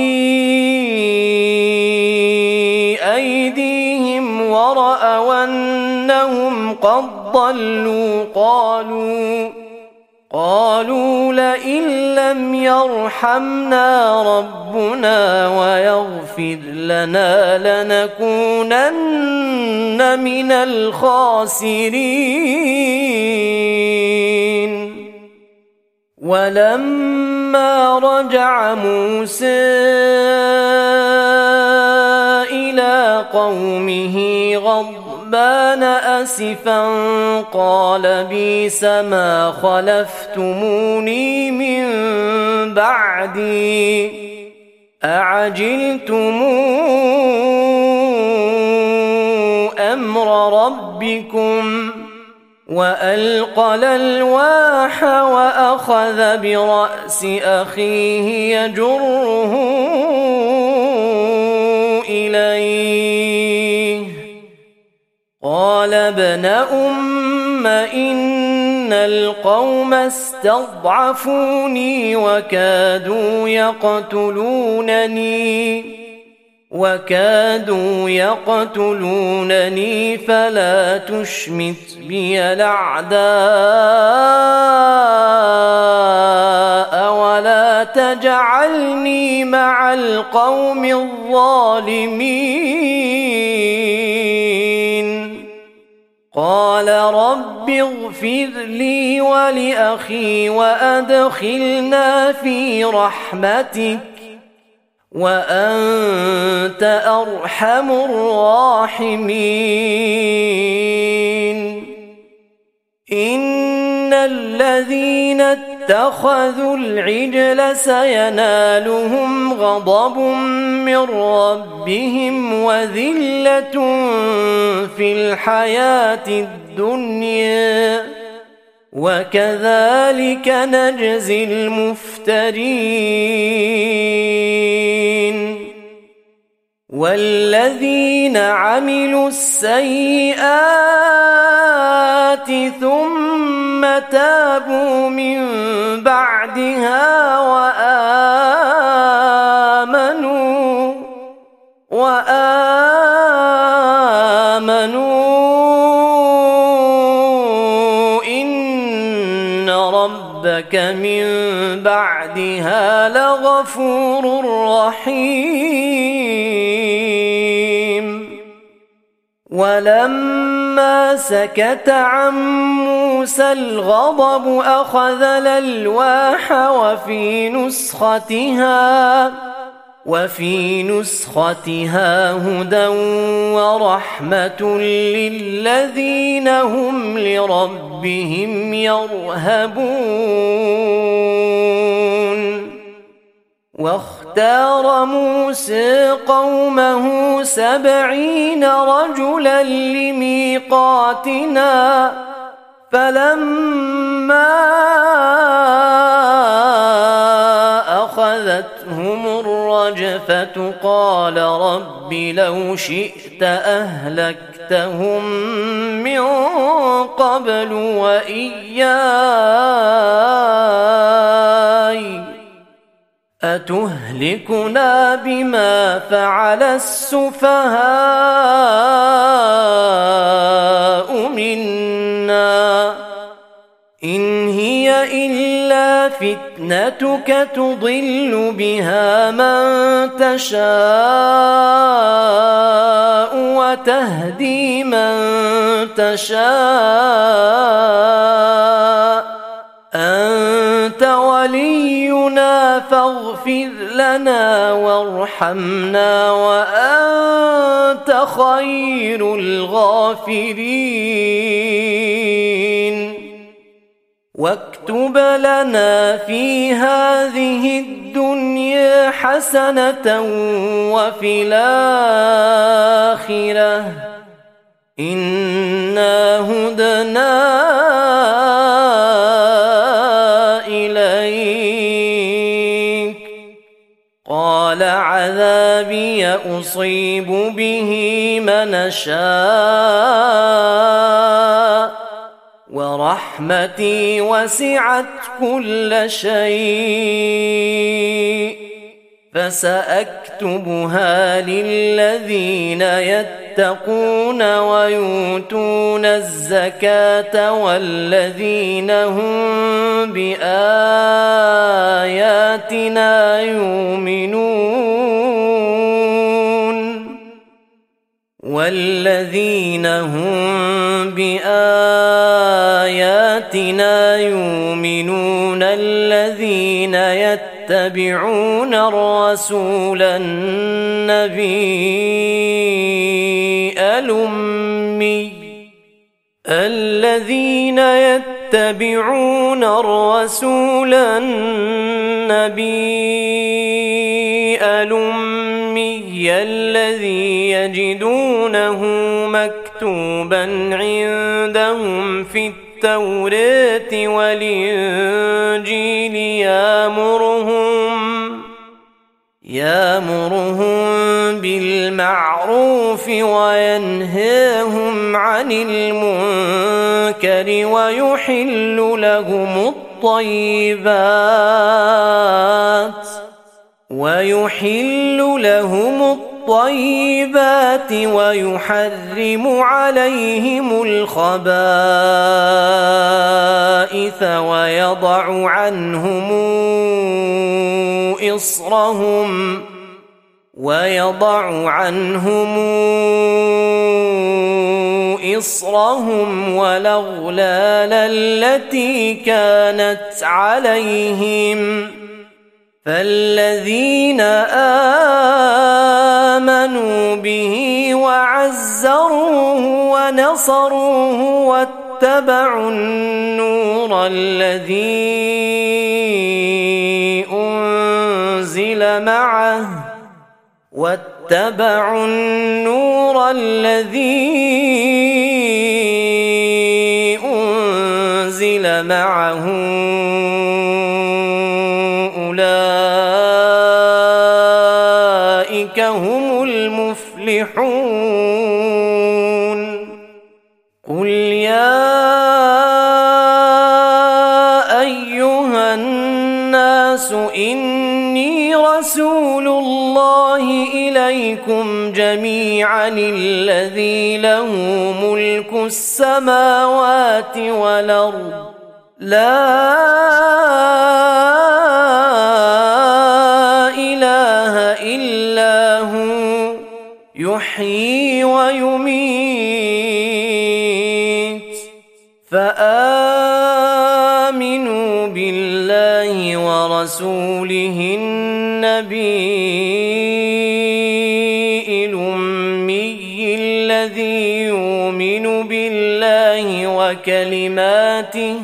S1: أيديهم ورأوا أنهم قد ضلوا قالوا قالوا لئن لم يرحمنا ربنا ويغفر لنا لنكونن من الخاسرين. ولما رجع موسى إلى قومه غضبان أسفا قال بئس ما خلفتموني من بعدي أعجلتم أمر ربكم وألقى الألواح وأخذ برأس أخيه يجره إليه قال ابن أم إن القوم استضعفوني وكادوا يقتلونني وكادوا يقتلونني فلا تشمت بي الأعداء ولا تجعلني مع القوم الظالمين. قال رب اغفر لي ولأخي وأدخلنا في رحمتك وأنت أرحم الراحمين. إن الذين اتخذوا العجل سينالهم غضب من ربهم وذلة في الحياة الدنيا وكذلك نجزي المفترين. والذين عملوا السيئات ثم تابوا من بعدها وآمنوا وآمنوا إن ربك من بعدها لغفور رحيم. ولما سكت عن موسى الغضب أخذ الألواح وفي نسختها وفي نسختها هدى ورحمة للذين هم لربهم يرهبون. واختار موسى قومه سبعين رجلا لميقاتنا فلما أخذتهم الرجفة قال رب لو شئت أهلكتهم من قبل وإياي أتهلكنا بما فعل السفهاء منا إن هي إلا فتنتك تضل بها من تشاء وتهدي من تشاء أنت ولينا فاغفر لنا وارحمنا وأنت خير الغافرين. واكتب لنا في هذه الدنيا حسنة وفي الآخرة إنا هدنا إليك. قال عذابي أصيب به من أشاء ورحمتي وسعت كل شيء فسأكتبها للذين يتقون ويؤتون الزكاة والذين هم بآياتنا يؤمنون والذين هم بآياتنا يؤمنون الذين يتبعون الرسول النبي الأمي الذين يتبعون الرسول النبي الأمي الذي يجدونه مكتوبا عندهم في التوراة والإنجيل يأمرهم يأمرهم بالمعروف وينهاهم عن المنكر ويحل لهم الطيبات ويحل لهم الطيبات الطيبات ويحرم عليهم الخبائث ويضع عنهم إصرهم ويضع عنهم إصرهم والأغلال التي كانت عليهم فالذين آمنوا به وعزروه ونصروه واتبعوا النور الذي أنزل معه واتبعوا النور الذي أنزل معه أولئك هم المفلحون قل يا أيها الناس إني رسول الله إليكم جميعا الذي له ملك السماوات والأرض لا إله إلا هو يحيي ويميت فآمنوا بالله ورسوله النبي الأمي الذي يؤمن بالله وكلماته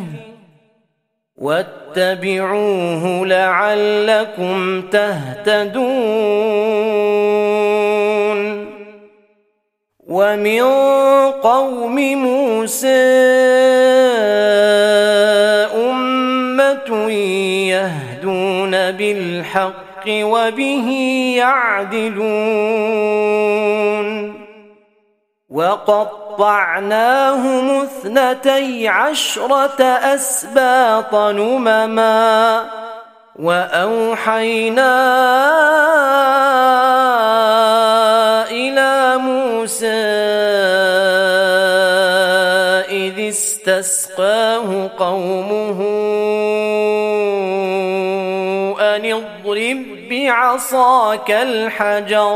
S1: واتبعوه لعلكم تهتدون ومن قوم موسى أمة يهدون بالحق وبه يعدلون وقطعناهم اثنتي عشرة أسباط نمما وأوحينا إلى موسى إذ استسقاه قومه أن اضرب بعصاك الحجر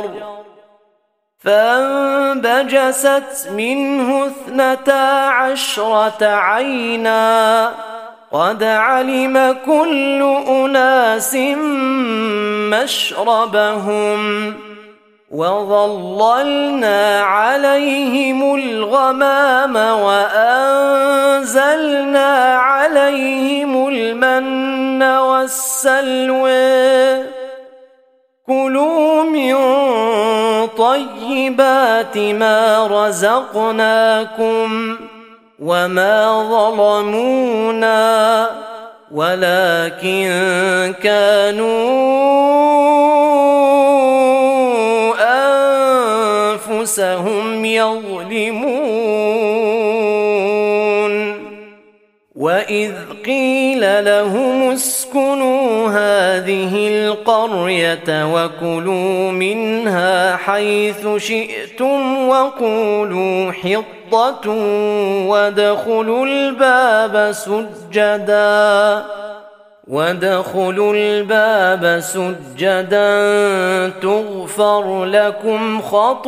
S1: فانبجست منه اثنتا عشرة عينا قد علم كل أناس مشربهم وظللنا عليهم الغمام وأنزلنا عليهم المن والسلوى كلوا من طيبات ما رزقناكم وما ظلمونا ولكن كانوا أنفسهم يظلمون وإذ قيل لهم اسكنوا هذه القرية وكلوا منها حيث شئتم وقولوا حطة وادخلوا الباب سجدا وادخلوا الباب سجدا تغفر لكم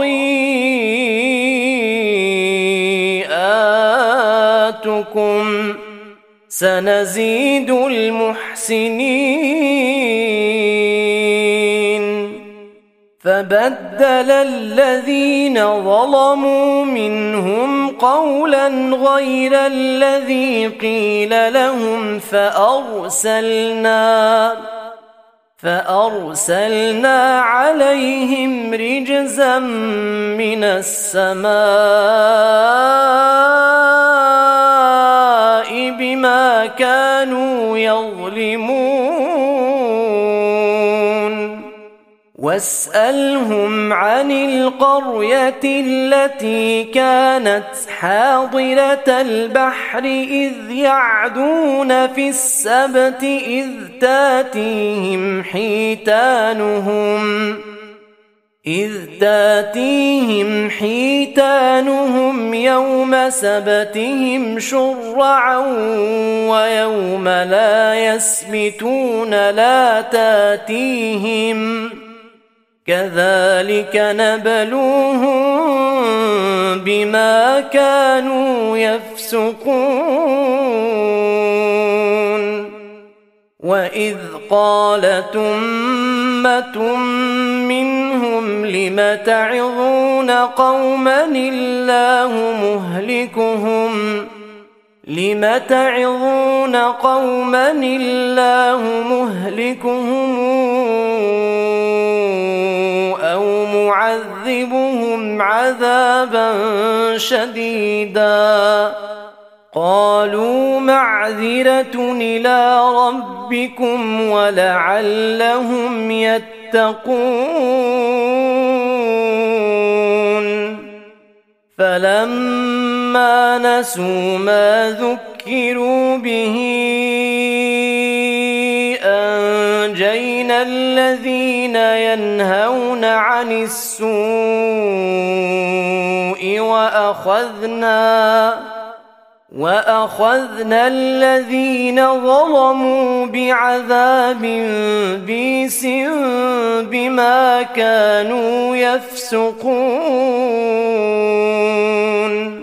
S1: خطيئاتكم سنزيد المحسنين فبدل الذين ظلموا منهم قولا غير الذي قيل لهم فأرسلنا فأرسلنا عليهم رجزا من السماء بما كانوا يظلمون واسألهم عن القرية التي كانت حاضرة البحر إذ يعدون في السبت إذ تاتيهم حيتانهم إذ تاتيهم حيتانهم يوم سبتهم شرعا ويوم لا يسبتون لا تاتيهم كذلك نبلوهم بما كانوا يفسقون وإذ قالت أمة منهم لم تعظون قوما الله مهلكهم لم تعظون قوما الله مهلكهم أو معذبهم عذابا شديدا قالوا معذرة إلى ربكم ولعلهم يتقون فلما نسوا ما ذكروا به أنجينا الذين ينهون عن السوء وأخذنا وأخذنا الذين ظلموا بعذاب بئيس بما كانوا يفسقون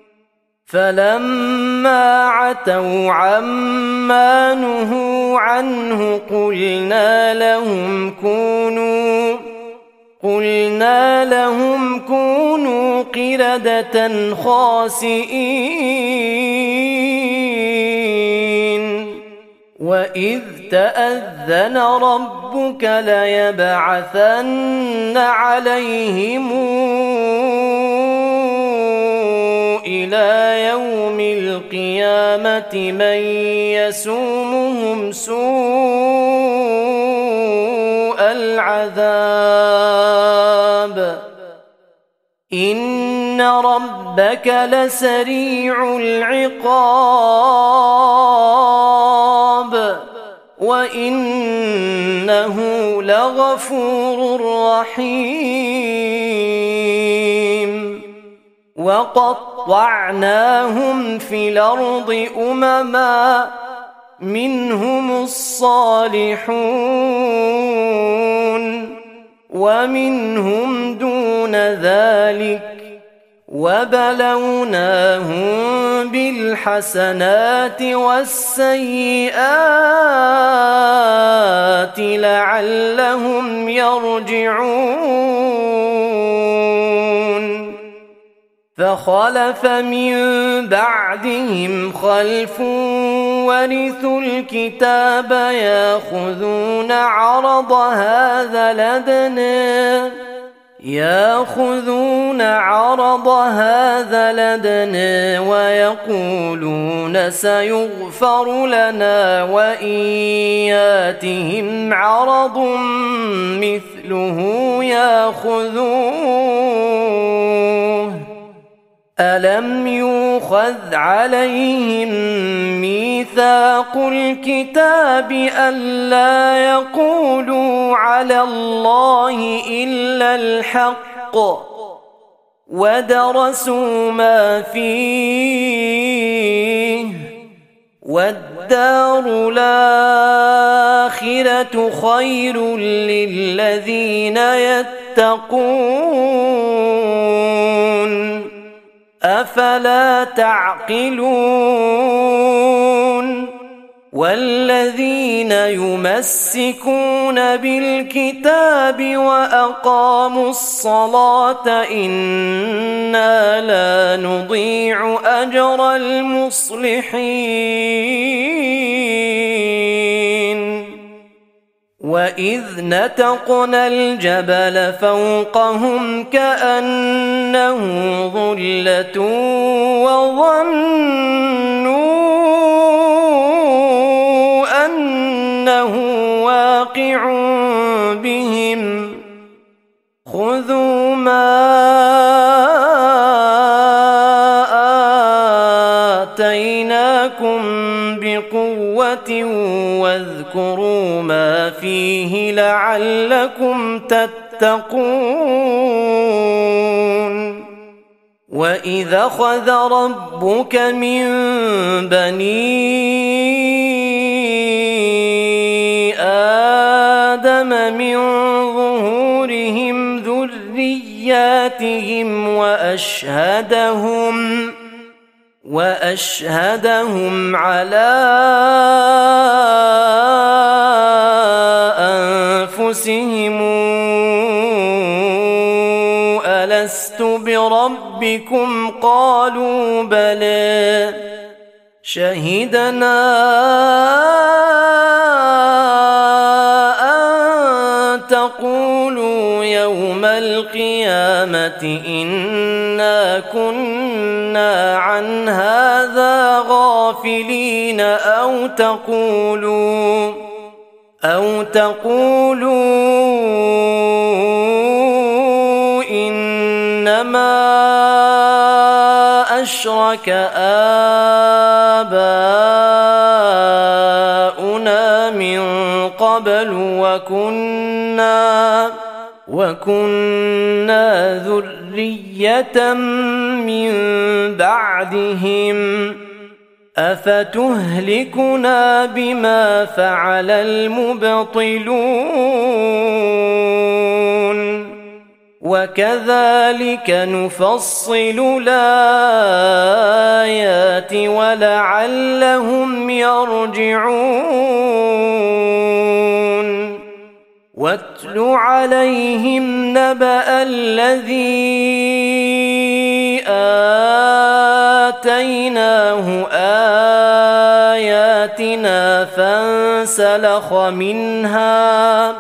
S1: فلما عتوا عما نهوا عنه قلنا لهم كونوا قلنا لهم كونوا قردة خاسئين وإذ تأذن ربك ليبعثن عليهم إلى يوم القيامة من يسومهم سوء العذاب إن ربك لسريع العقاب وإنه لغفور رحيم وقطعناهم في الأرض أمما منهم الصالحون ومنهم دون ذلك وبلوناهم بالحسنات والسيئات لعلهم يرجعون فخلف من بعدهم خلف ورثوا الكتاب ياخذون عرض هذا الأدنى ياخذون عرض هذا الأدنى ويقولون سيغفر لنا وإن ياتهم عرض مثله ياخذوه ألم يؤخذ عليهم ميثاق الكتاب ألا يقولوا على الله إلا الحق ودرسوا ما فيه والدار الآخرة خير للذين يتقون أفلا تعقلون والذين يمسكون بالكتاب وأقاموا الصلاة إنا لا نضيع أجر المصلحين وإذ نتقنا الجبل فوقهم كأنه ظلة وظنوا أنه واقع بهم خذوا ما آتيناكم بقوة واذكروا ما فيه لعلكم تتقون تتقون وإذ أخذ ربك من بني آدم من ظهورهم ذرياتهم وأشهدهم وأشهدهم على أنفسهم ألست بربكم قالوا بلى شهدنا أن تقولوا يوم القيامة إنا كنا عن هذا غافلين أو تقولوا أو تقولوا إنما أشرك آباؤنا من قبل وكنا وكنا ذرية من بعدهم أفتهلكنا بما فعل المبطلون وكذلك نفصل الآيات ولعلهم يرجعون واتل عليهم نبأ الذي آتيناه آياتنا فانسلخ منها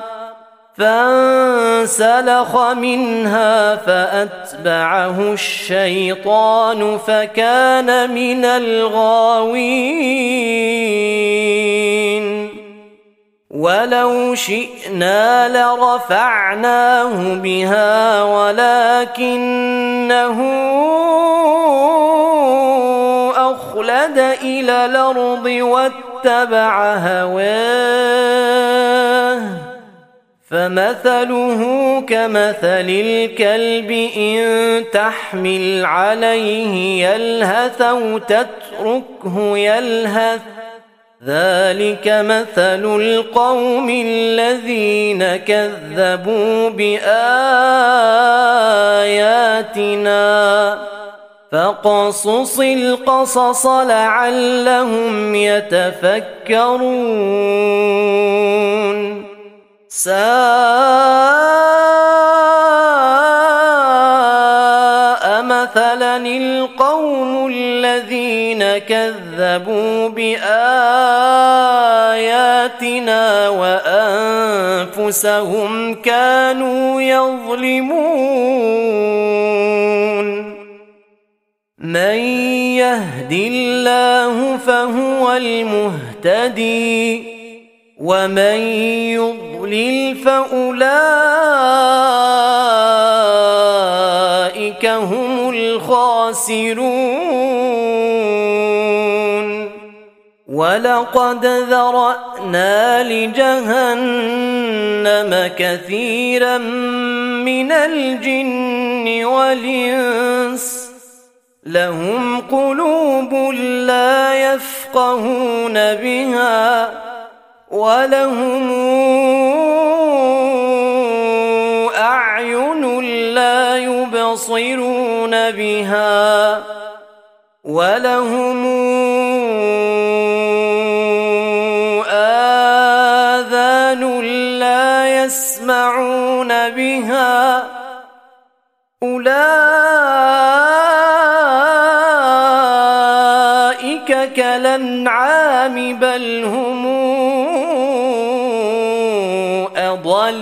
S1: فانسلخ منها فأتبعه الشيطان فكان من الغاوين ولو شئنا لرفعناه بها ولكنه أخلد إلى الأرض واتبع هواه فمثله كمثل الكلب إن تحمل عليه يلهث أو تتركه يلهث ذلك مثل القوم الذين كذبوا بآياتنا فاقصص القصص لعلهم يتفكرون ساء مثلا القوم الذين كذبوا بآياتنا وأنفسهم كانوا يظلمون من يهد الله فهو المهتدي ومن يضلل فأولئك هم الخاسرون ولقد ذرأنا لجهنم كثيرا من الجن والإنس لهم قلوب لا يفقهون بها ولهم أعين لا يبصرون بها ولهم آذان لا يسمعون بها أولئك كالأنعام بل هم أضل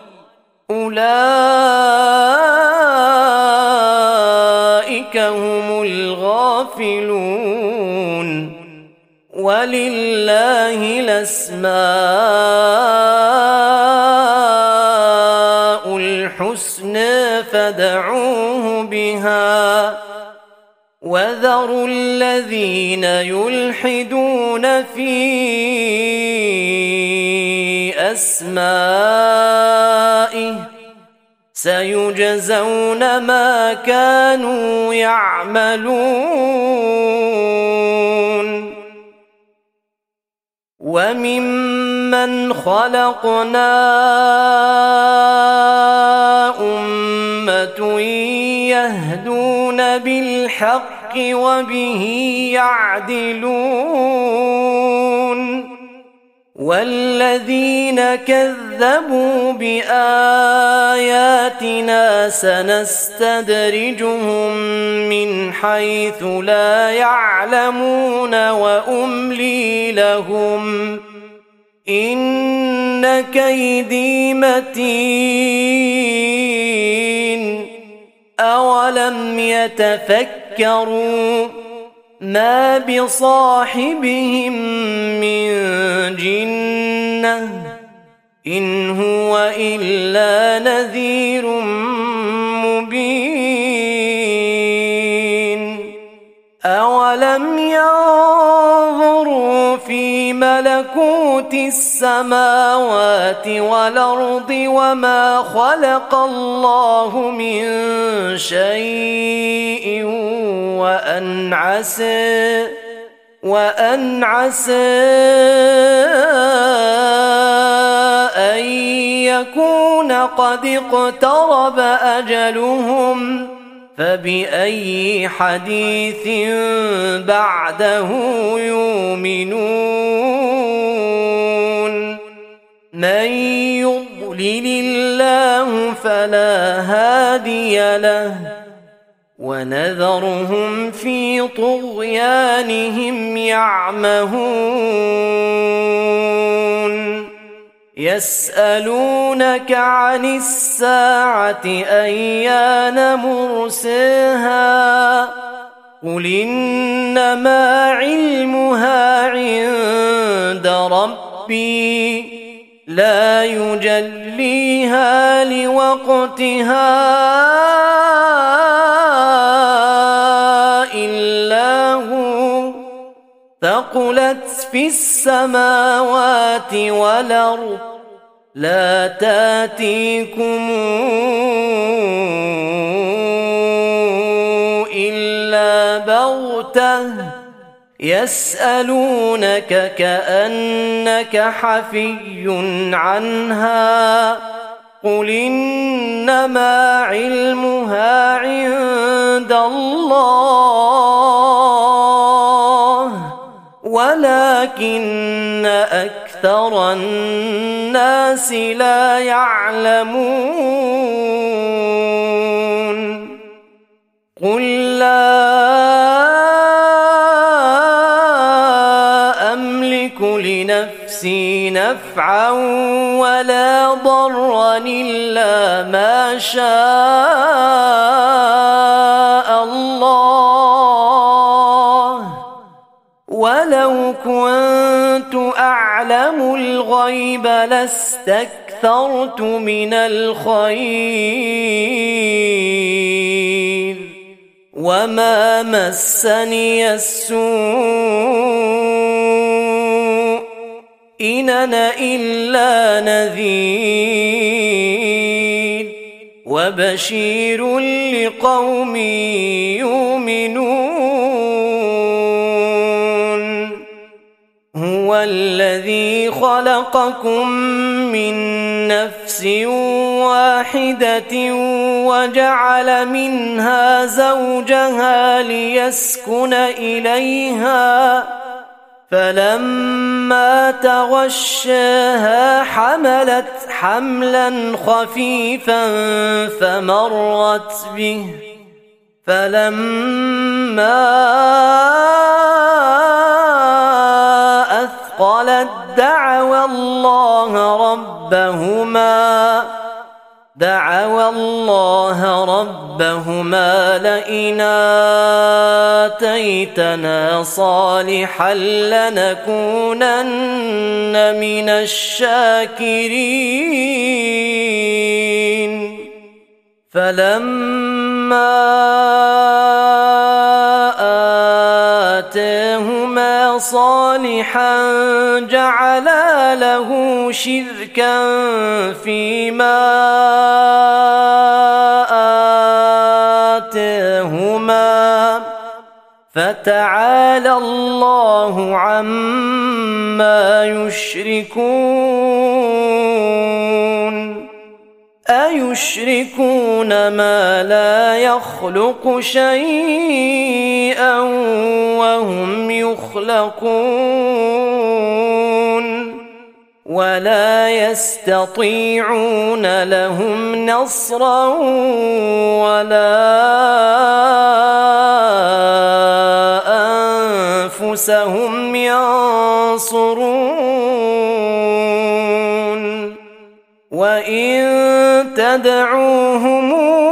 S1: أولئك هم الغافلون ولله الأسماء الحسنى فادعوه بها وذروا الذين يلحدون في أسمائه سيجزون ما كانوا يعملون وممن خلقنا أمة يهدون بالحق وبه يعدلون والذين كذبوا بآياتنا سنستدرجهم من حيث لا يعلمون وأملي لهم إن كيدي متين أولم يتفكروا ما بصاحبهم من جنة إن هو إلا نذير مبين أولم ينظروا في ملكوت السماوات والأرض وما خلق الله من شيء وأن عسى وأن عسى أن يكون قد اقترب أجلهم فبأي حديث بعده يؤمنون من يضلل الله فلا هادي له ونذرهم في طغيانهم يعمهون يسألونك عن الساعة أيان مرساها قل إنما علمها عند ربي لا يجليها لوقتها إلا هو ثقلت في السماوات والأرض لا تاتيكم إلا بغتة يسألونك كأنك حفي عنها قل إنما علمها عند الله ولكن أكثر الناس لا يعلمون قل لا أملك لنفسي نفعا ولا ضرا إلا ما شاء الله ولو كنت أعلم الغيب لاستكثرت من الخير وما مسني السوء إن أنا إلا نذير وبشير لقوم يؤمنون هو الذي خلقكم من نفس واحدة وجعل منها زوجها ليسكن إليها فلما تغشاها حملت حملا خفيفا فمرت به فلما أثقلت دعوى الله ربهما دعوى الله ربهما لئن آتيتنا صالحا لنكونن من الشاكرين فلما آتاهما صالحا جعلا له شركا فيما بينهما فتعالى الله عما يشركون أيشركون ما لا يخلق شيئا وهم يخلقون ولا يستطيعون لهم نصرا ولا أنفسهم ينصرون وإن تدعوهم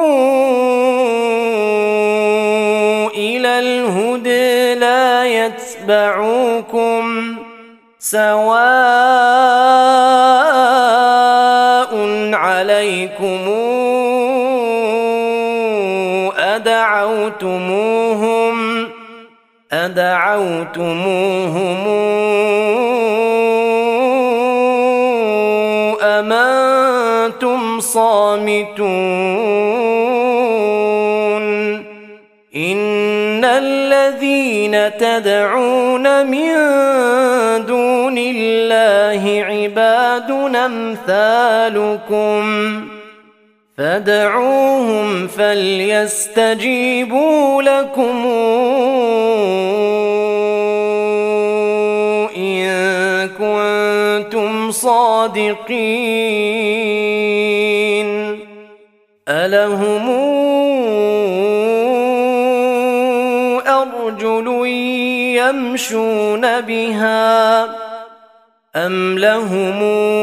S1: إلى الهدى لا يتبعوكم سواء عليكم أدعوتموهم أدعوتموهم أم أنتم صامتون إن الذين تدعون من دون الله عباد أمثالكم فادعوهم فليستجيبوا لكم إن كنتم صادقين ألهم أرجل يمشون بها أم لهم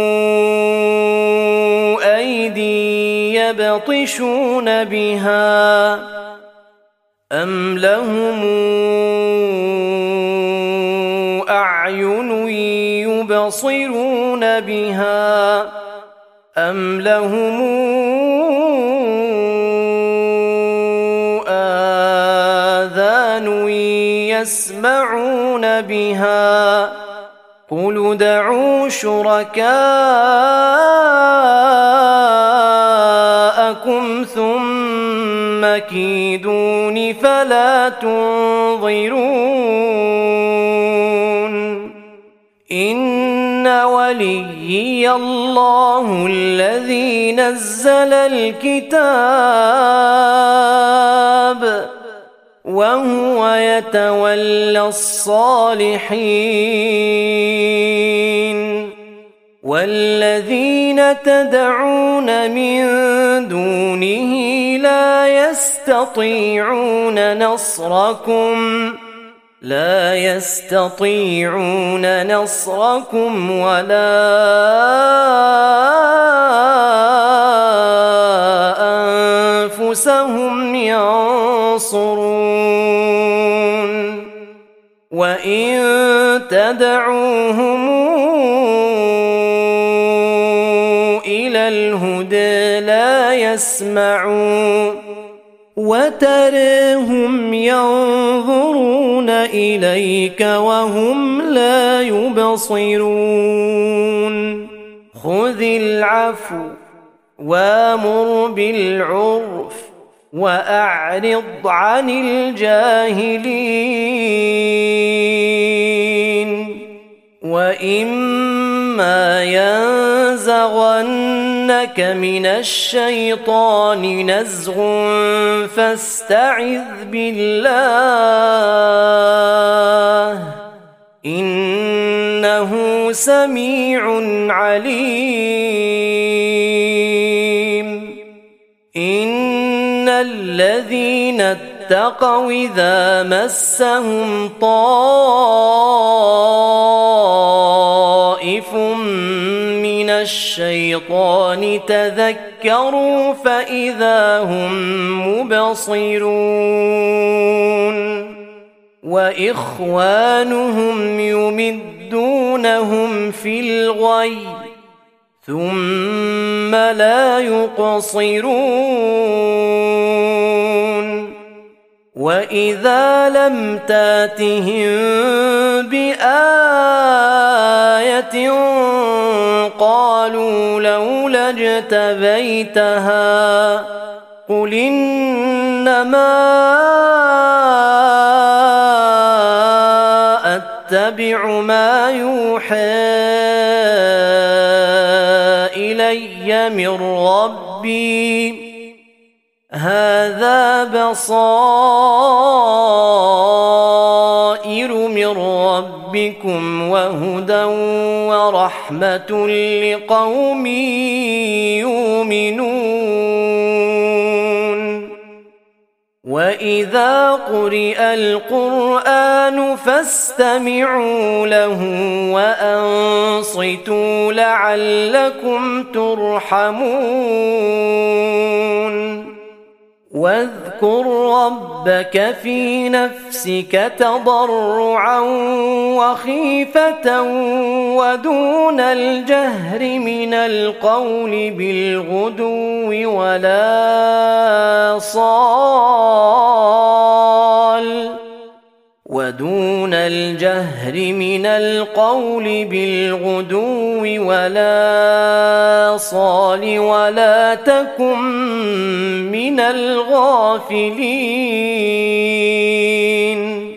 S1: أيدي يبطشون بها أم لهم أعين يبصرون بها أم لهم آذان يسمعون بها قل ادعوا شركاءكم ثم كيدون فلا تنظرون إن وليي الله الذي نزل الكتاب وهو يتولى الصالحين والذين تدعون من دونه لا يستطيعون نصركم لا يستطيعون نصركم ولا أنفسهم ينصرون وإن تدعوهم إلى الهدى لا يسمعوا وتراهم ينظرون إليك وهم لا يبصرون خذ العفو وامر بالعرف وأعرض عن الجاهلين وإما ينزغنك من الشيطان نزغ فاستعذ بالله إنه سميع عليم إن الذين اتقوا إذا مسهم طائف من الشيطان تذكروا فإذا هم مبصرون وإخوانهم يمدونهم في الغي ثم لا يقصرون وإذا لم تاتهم بآية قالوا لولا اجتبيتها قل إنما أتبع ما يوحى إلي من ربي هذا بصائر من ربكم وهدى ورحمة لقوم يؤمنون وإذا قرئ القرآن فاستمعوا له وأنصتوا لعلكم ترحمون واذكر ربك في نفسك تضرعا وخيفة ودون الجهر من القول بالغدو ولا صال ودون الجهر من القول بالغدو ولا صال ولا تكن من الغافلين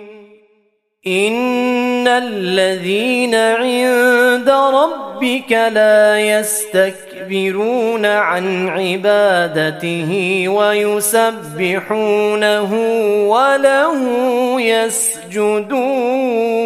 S1: إن الذين عند ربك لا يستكبرون عن عبادته ويسبحونه وله يسجدون